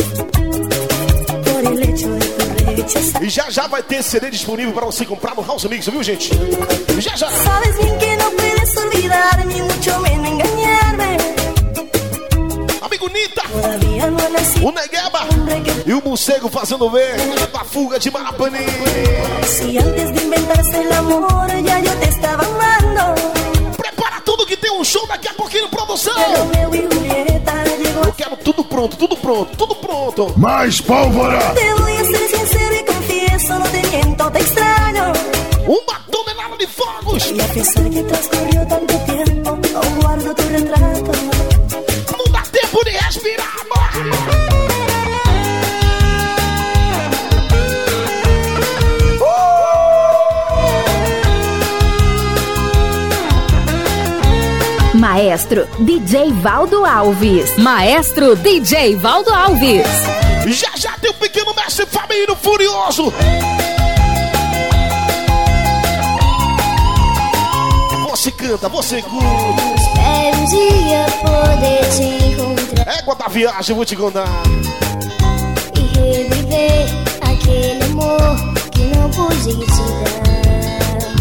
Por el hecho de tu rechazar. E já vai ter CD disponível para você comprar no House Mix, viu, gente? Já. Sabes bien que no puedes olvidar ni mucho menos engañarme. Amigo Nita, o Negueba e o Morcego fazendo ver a fuga de Marapani. Si antes de inventarse el amor ya yo te estaba amando. Prepara tudo que tem um show daqui a pouquinho, produção. Eu quero tudo pronto, tudo pronto, tudo pronto. Mais pólvora. Te voy a ser sincero y confieso, no te miento, te extraño. Uma tonelada de fogos. Y a pesar que transcurrió tanto tiempo, aún guardo tu retrato. Não dá tempo de respirar, Maestro DJ Valdo Alves. Maestro DJ Valdo Alves. Já tem o pequeno mestre Fabinho Furioso. Você canta, você curte. Espero um dia poder te encontrar. Égua da viagem, vou te contar. E reviver aquele amor que não pude te dar.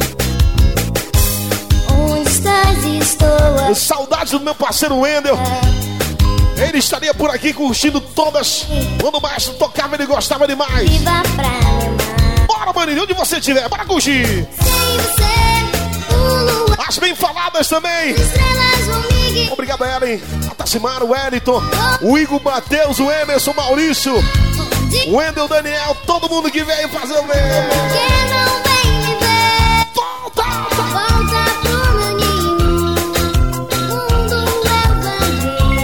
Onde estás? Estou aqui. Saudades do meu parceiro Wendel. Ele estaria por aqui curtindo todas. Quando o maestro tocava, ele gostava demais. Viva pra me amar. Bora, maninho, onde você estiver, bora curtir. Sem você, o luar. As bem faladas também. Estrelas vão me. Obrigado a Ellen, a Tassimara, o Wellington, o Igor Mateus, o Emerson, o Maurício, o Wendel, o Daniel, todo mundo que veio fazer o meu. Que não vem me ver. Volta! Volta pro meu ninho. Mundo eu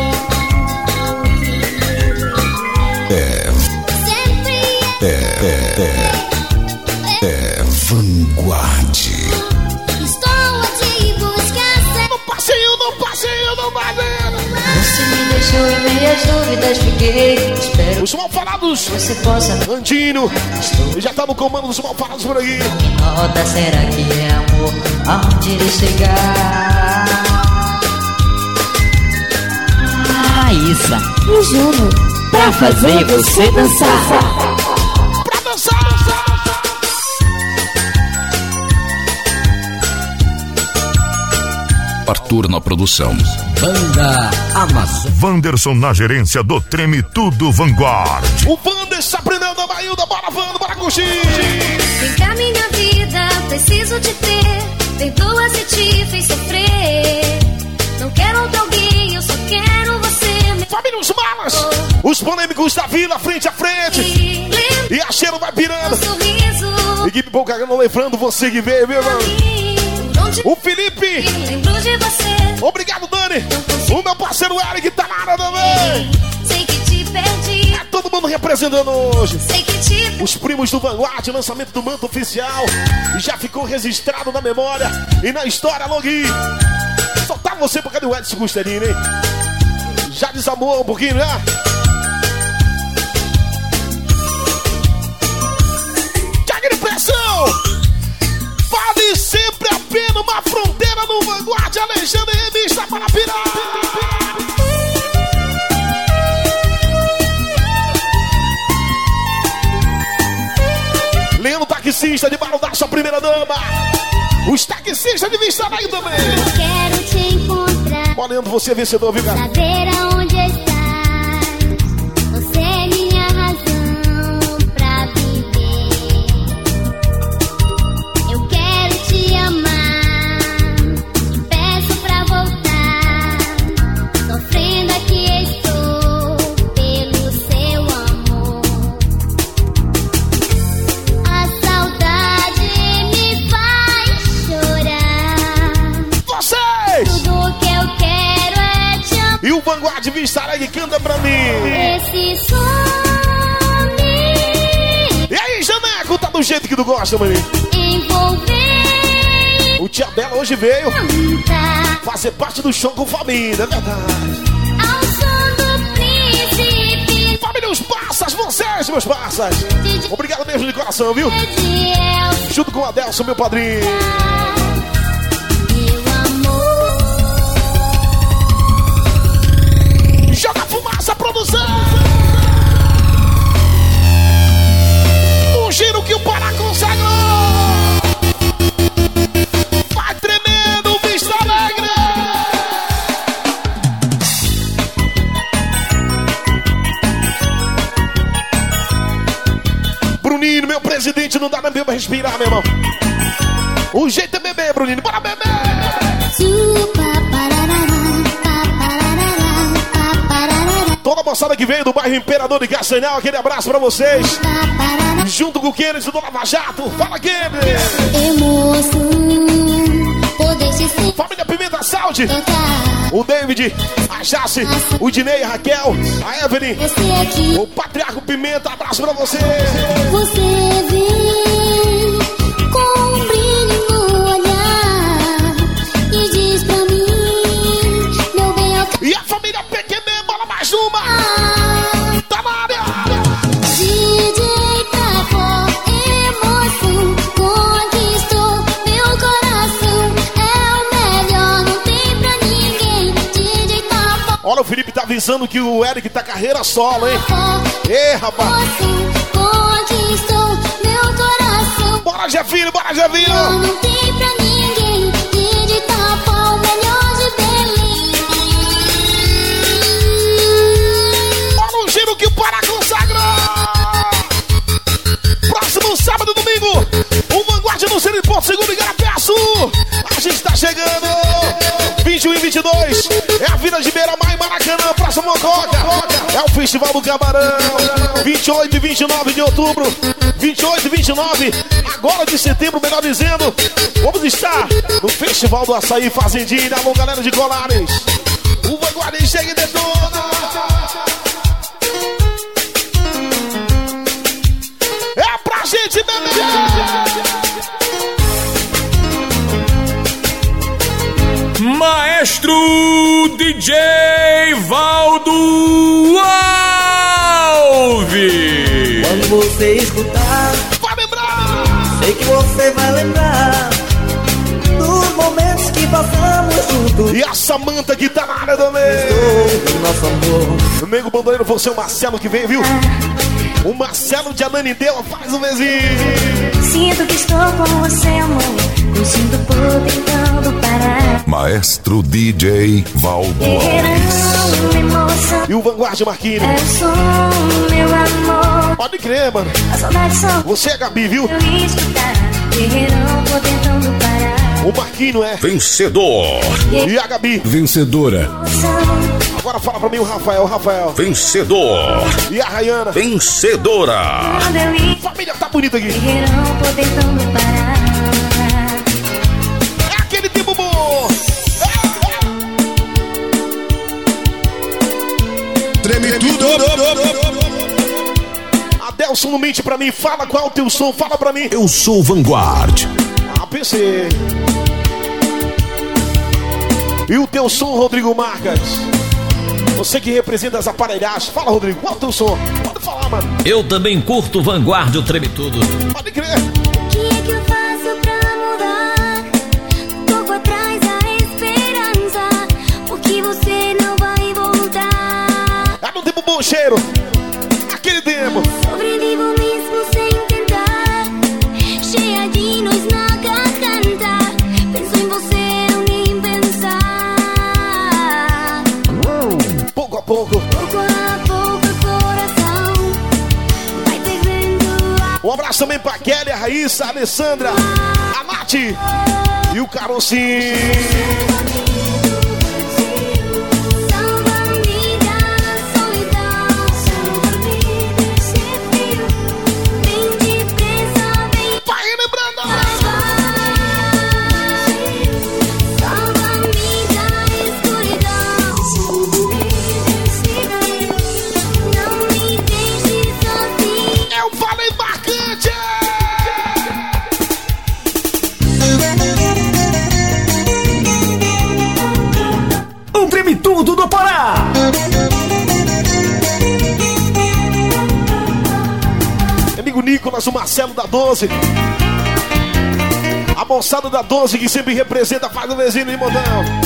ganhei. Sempre é. Vanguard. Estou a te buscar. No passeio. Você me deixou em meias dúvidas, fiquei. Espero os Malfalados. Você possa. Andinho. Já tá no comando dos Malfalados por aqui. Nota, será que é amor? Aonde ele chegar? Raíssa e Júnior, pra fazer você dançar. Pra dançar. Arthur na produção. Banda Amazon. Wanderson na gerência do Treme Tudo Vanguard. O Wanderson aprendendo a Maílda. Bora, Wanda, bora curtir. Vem pra minha vida, preciso te ter. Perdoa se te fez sofrer. Não quero outro alguém, eu só quero você. Família Os Malas. Os polêmicos da vila, frente a frente. E a cheiro vai pirando. Equipe Bocagano lembrando você que veio, meu irmão. O Felipe. Lembro de você. Obrigado, Dani. O meu parceiro Eric tá na área também. Sei que te perdi. É todo mundo representando hoje. Sei que te... Os primos do Vanguard, lançamento do manto oficial. E já ficou registrado na memória e na história, Logui. Soltar você por causa do Edson Costeirinho, hein? Já desamou um pouquinho, né? Cague de pressão! Vale sempre a pena uma fronteira no Vanguard, Alexandre Revista para pirar! Leandro Taxista de Barão da sua primeira dama. Os taxistas de vista aí também. Eu quero te encontrar. Ó, Leandro, você é vencedor, viu, cara? Saber aonde estás. Você é minha razão pra viver. Eu quero te amar. Te peço pra voltar. Sofrendo aqui estou pelo seu amor. A saudade me faz chorar. Vocês! Tudo que eu quero é te amar. E o Vanguard Vista Alegre canta pra mim. Esse some. E aí, Janeco, tá do jeito que tu gosta, maninho? Envolver. O tia dela hoje veio fazer parte do show com família, é verdade. Ao som do príncipe. Família Os Passas, vocês, meus passas. Obrigado mesmo de coração, viu? Junto com o Adelson, meu padrinho. Joga fumaça, produção! O giro que o Pará consagrou! Vai tremendo, Vista Alegre! Bruninho, meu presidente, não dá nem pra respirar, meu irmão. O jeito é beber, Bruninho, bora beber! Toda a moçada que veio do bairro Imperador de Castanhal, aquele abraço pra vocês. Junto com o Kennedy do Lava Jato. Fala, Kennedy! Família Pimenta Saúde. O David, a Jace, o Dinei, a Raquel, a Evelyn, o Patriarca Pimenta, abraço pra você. Você vem com um brilho no olhar e diz pra mim, meu bem, eu quero. E a família PQB, bola mais uma! Tá na área! DJ Tapó, emoção, conquistou meu coração. É o melhor, não tem pra ninguém. DJ Tapó. Olha, o Felipe tá avisando que o Eric tá carreira solo, hein? Ê, rapaz! Conquistou meu coração. Bora, Jefinho, bora, Jefinho! Não tem pra ninguém. DJ Tapó, o melhor de Belém. Olha o giro que o Pará consagrou! Próximo sábado e domingo, o Vanguard no Centro de Porto Seguro, Igarapé Sul. A gente tá chegando! 21 e 22, é a Vila de Beira-Mar e Maracanã, Praça Mococa. É o Festival do Camarão. 28 e 29 de outubro, 28 e 29, agora de setembro, melhor dizendo. Vamos estar no Festival do Açaí Fazendinha. Alô, galera de Colares. O Vanguard chega e detona. É pra gente beber. Maestro DJ Valdo Alves. Quando você escutar, vai lembrar. Sei que você vai lembrar dos momentos que passamos juntos. E a Samanta que tá na área também. Estou no nosso amor. Amigo bandoleiro, você é o Marcelo que vem, viu? O Marcelo de Ananindeua faz um vizinho. Sinto que estou com você, amor. Me sinto por tentando parar. Maestro DJ Valdo Alves. Emoção. E o Vanguard Marquinhos. É o som, meu amor. Pode crer, mano. A saudade só. Você é Gabi, viu? Eu escutar. Guerreirão, tô tentando parar. O Marquinhos é Vencedor. E a Gabi Vencedora. Agora fala pra mim o Rafael. Vencedor. E a Rayana. Vencedora. Família tá bonita aqui. Guerreirão, tô tentando parar. É aquele tempo bom. Treme tudo. Adelson, não mente pra mim. Fala qual é o teu som. Fala pra mim. Eu sou Vanguard. Ah, pensei. E o teu som, Rodrigo Marcas? Você que representa as aparelhagens. Fala, Rodrigo, qual é o teu som? Pode falar, mano. Eu também curto Vanguard, o Treme Tudo. Pode crer. O que é que eu faço pra mudar? Tô atrás da esperança. Porque você não vai voltar. É no tempo bom cheiro. Aquele tempo. Sobrevivo mesmo sem tentar. Cheia de nós na garganta. Penso em você, eu nem pensar. Pouco a pouco. Pouco a pouco o coração vai perdendo a... Um abraço também pra Kelly, a Raíssa, a Alessandra, a Nath e o Carocinho. Tudo do Pará. Amigo Nicolas, o Marcelo da 12. A moçada da 12 que sempre representa, faz o vizinho de Modão.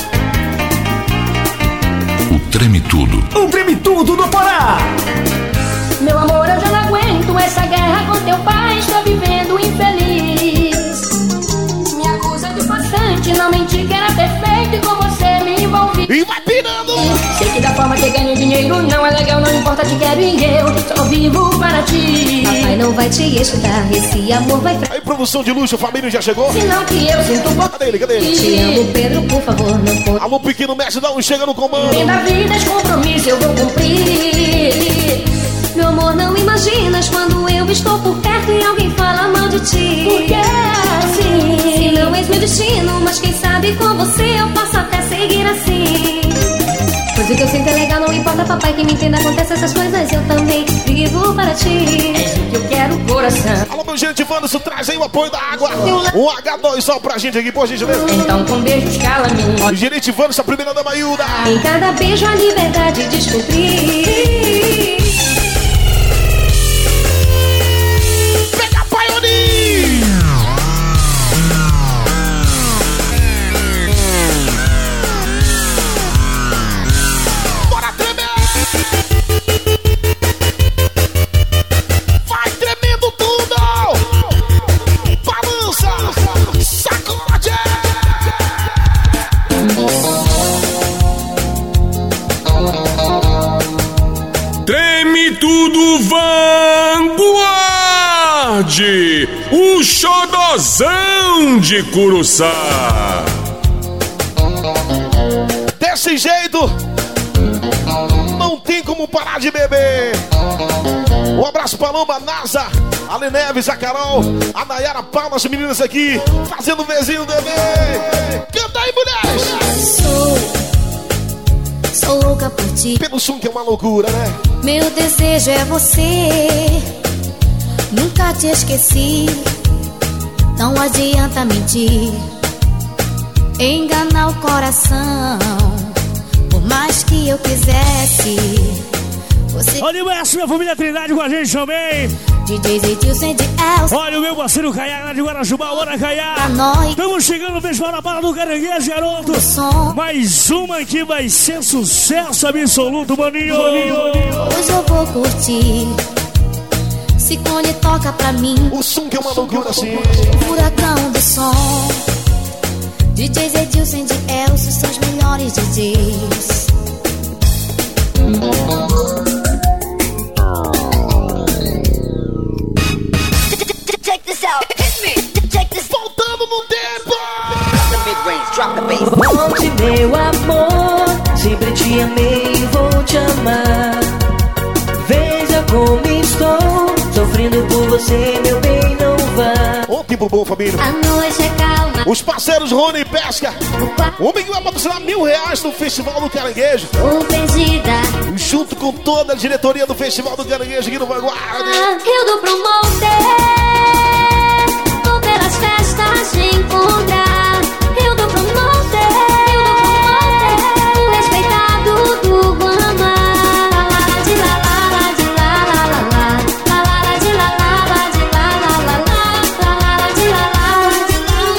O Treme Tudo. O Treme Tudo do Pará. Meu amor, eu já não aguento essa guerra com teu pai. Estou vivendo infeliz. Me acusa de bastante, não menti que era perfeito e com você me envolvi. E vai pirando! Sei que da forma que ganho dinheiro não é legal, não importa, te quero e eu só vivo para ti. Papai não vai te escutar, esse amor vai... Aí, produção de luxo, família já chegou? Senão que eu sinto um pouco... Cadê ele? Te amo, Pedro, por favor, não pode... Alô, pequeno mestre, dá um chega no comando. Vem da vida, esse compromisso eu vou cumprir. Meu amor, não imaginas quando eu estou por perto e alguém fala mal de ti. Porque assim, se não és meu destino, mas quem sabe com você eu posso até seguir assim. Pois o que eu sinto é legal, não importa, papai, que me entenda, acontece essas coisas, eu também vivo para ti. És o que eu quero, coração. Alô, meu gente, Wanderson, traz aí o apoio da água. Um H2 só pra gente aqui, por gentileza. Então com beijos cala-me. O gerente Wanderson, a primeira dama Hilda. Em cada beijo a liberdade descobri. Pega a Paioninha! Bora tremer! Vai tremendo tudo! Balança! Sacode! Treme tudo, Vanguard, o xodozão de Curuçá. Desse jeito, não tem como parar de beber. Um abraço pra Lomba, Nasa, a Neves, a Carol, a Nayara, Palma, as meninas aqui, fazendo o vizinho também. Canta aí, mulheres! Sou louca por ti. Pelo som que é uma loucura, né? Meu desejo é você. Nunca te esqueci. Não adianta mentir. enganar o coração. Por mais que eu quisesse, você... Olha o Mestre, minha família Trindade com a gente também. DJ Edilson de Elsa. Olha o meu parceiro Caiá, de Guarajubá, bora Caiá. Estamos chegando no Festival na Barra do Caranguejo, garoto. Mais uma que vai ser sucesso absoluto, maninho. Hoje eu vou curtir. Ciclone toca pra mim. O som que é uma loucura assim. O furacão do som. DJs Edilson de Elsa são os melhores DJs. Check this out, hit me. Check this. Voltando no tempo. Drop the mid-range, drop the bass. Volte, meu amor, sempre te amei e vou te amar. Veja como estou, sofrendo por você, meu bem, não vá. Ô, tempo bom, família. A noite é calma. Os parceiros Rony e Pesca. O homem que vai patrocinar R$1.000 no Festival do Caranguejo. Tô perdida. Junto com toda a diretoria do Festival do Caranguejo aqui no Vanguarda. Eu do promoter. Vou pelas festas te encontrar. Eu do promoter. O respeitado do Guamá. De lá lá lá, de lá lá lá lá. Lá lá lá, de lá lá lá, de lá lá lá lá. Lá lá lá, de lá lá lá, de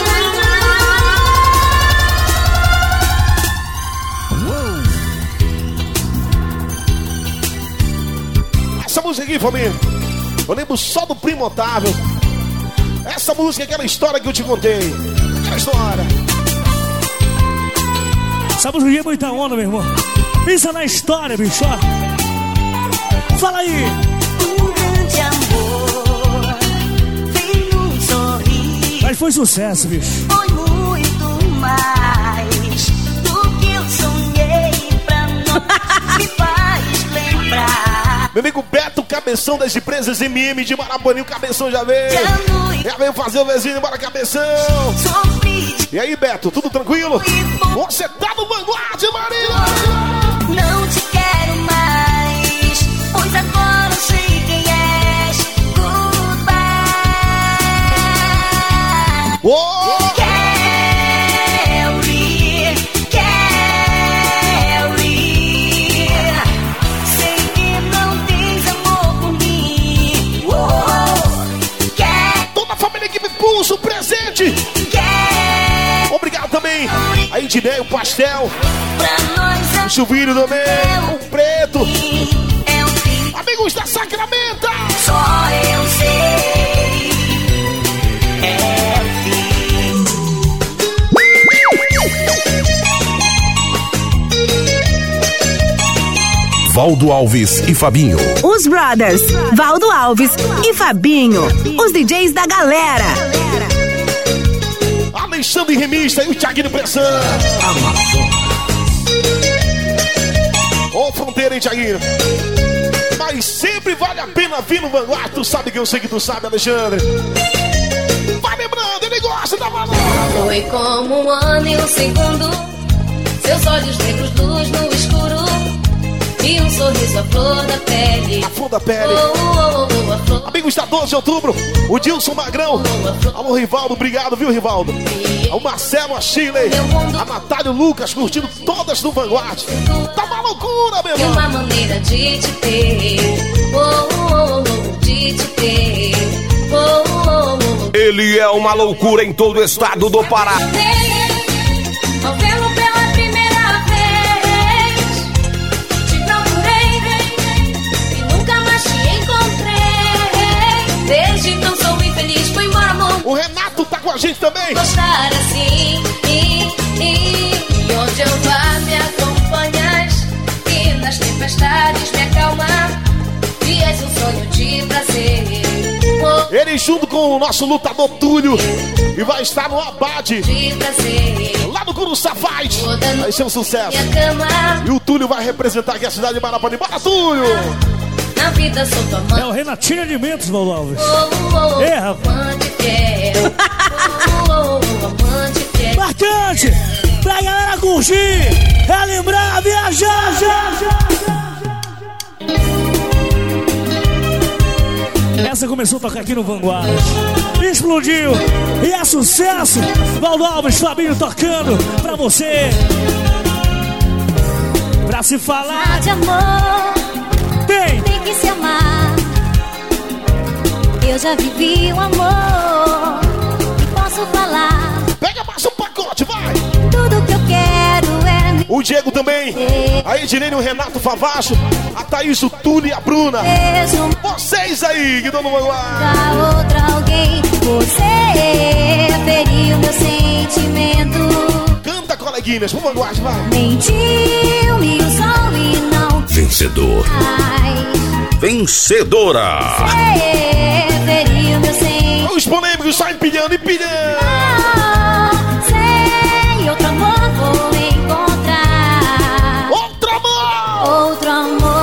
lá lá lá. Essa música aqui, família, eu lembro só do Primo Otávio. Essa música é aquela história que eu te contei. Aquela história. Essa música aqui é muita onda, meu irmão. Pensa na história, bicho. Fala aí. Um grande amor fez um sorriso. Mas foi sucesso, bicho. Foi muito mais do que eu sonhei pra nós. Me faz lembrar. Meu amigo Beto, cabeção das empresas MM de Maraponim, o cabeção já veio. Já veio fazer o vizinho, bora cabeção. E aí, Beto, tudo tranquilo? Você tá no Vanguarda, Maria! Não te quero mais, pois agora eu sei quem és. Goodbye. Oh! Pulso presente. Obrigado também a Ednei, o Pastel, o Chuvinho também, o Preto, amigos da Sacramento. Só eu sei, é fim. Valdo Alves e Fabinho. Os Brothers, Valdo Alves e Fabinho. Os DJs da galera. Alexandre Remista e o Thiaguinho Pressão. Ô, fronteira, hein, Thiaguinho? Mas sempre vale a pena vir no Vanguarda. Tu sabe que eu sei que tu sabe, Alexandre. Vai lembrando, ele gosta da balada. Foi como um ano e um segundo. Seus olhos negros, luz no escuro. E um sorriso à flor da pele. A flor da pele. Amigos da 12 de outubro, o Dilson Magrão. Alô, Rivaldo, obrigado, viu, Rivaldo? O Marcelo, a Shirley, a Natália, o Lucas, curtindo todas no Vanguarda. Tá uma loucura, meu irmão. E uma maneira de te ter. De te ter. Ele é uma loucura em todo o estado do Pará. Ao vê-lo pela primeira vez, te procurei e nunca mais te encontrei. Desde então sou infeliz, fui embora, amor. O Renato tá com a gente também. Gostar assim, e onde eu vá me acompanhas, e nas tempestades me acalmar, e és um sonho de prazer. Ele junto com o nosso lutador Túlio. E vai estar no Abade, lá no Curuçá Fight. Vai ser um sucesso. E o Túlio vai representar aqui a cidade de Maraponim. Bora, Túlio! Na vida sou tua mãe. É o Renatinho Alimentos, Valdo Alves. É, rapaz. Marcante! Pra galera curtir, relembrar, viajar. Essa você começou a tocar aqui no Vanguarda. Explodiu. E é sucesso. Valdo Alves, Fabinho tocando pra você. Pra se falar de amor, tem que se amar. Eu já vivi um amor e posso falar. Pega mais um pacote, vai! Tudo que eu quero é me... O Diego também. A Edilene, o Renato Favacho, a Thaís, o Túlio e a Bruna. Vocês aí que estão no Vanguarda. Pra outra alguém, você feriu meu sentimento. Canta, coleguinhas, pro Vanguarda, vai. Mentiu, me usou e não. Vencedor. Vencedora. Você feriu meu sentimento. Os polêmicos só empilhando, empilhando. Sei, outro amor vou encontrar. Outro amor! Outro amor.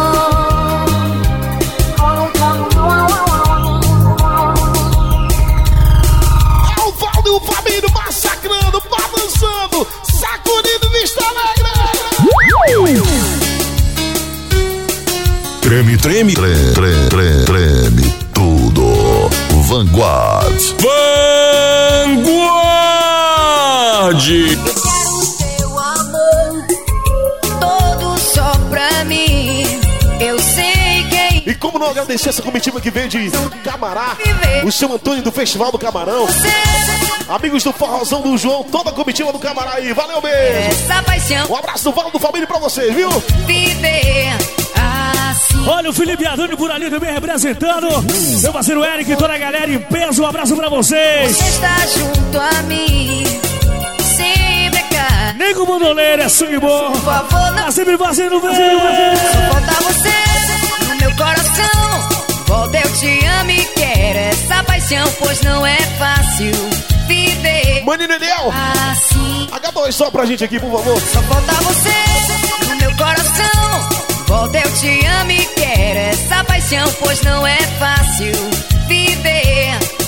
É o Valdo e o Fabinho massacrando, balançando, sacudindo Vista Alegre. Treme, treme, treme tudo. Vanguard. Vanguard. Eu quero o teu amor, todo só pra mim. Eu sei quem. E como não agradecer essa comitiva que veio de Camará, o seu Antônio do Festival do Camarão, amigos do Forrozão do João, toda a comitiva do Camará aí, valeu mesmo. Essa paixão. Um abraço do Valdo do Família pra vocês, viu? Viver assim. Olha o Felipe Adônio por ali também representando. Meu parceiro Eric e toda a galera em peso. Um abraço pra vocês. Você está junto a mim, sempre cá. Nego Bandoleiro é sangue bom. Por favor, não. Tá sempre fazendo bem. Só falta você no meu coração. Volta, eu te amo e quero essa paixão, pois não é fácil viver. Maninho Eliel, assim. H2 só pra gente aqui, por favor. Só falta você no meu coração. Volta, eu te amo e quero essa paixão, pois não é fácil viver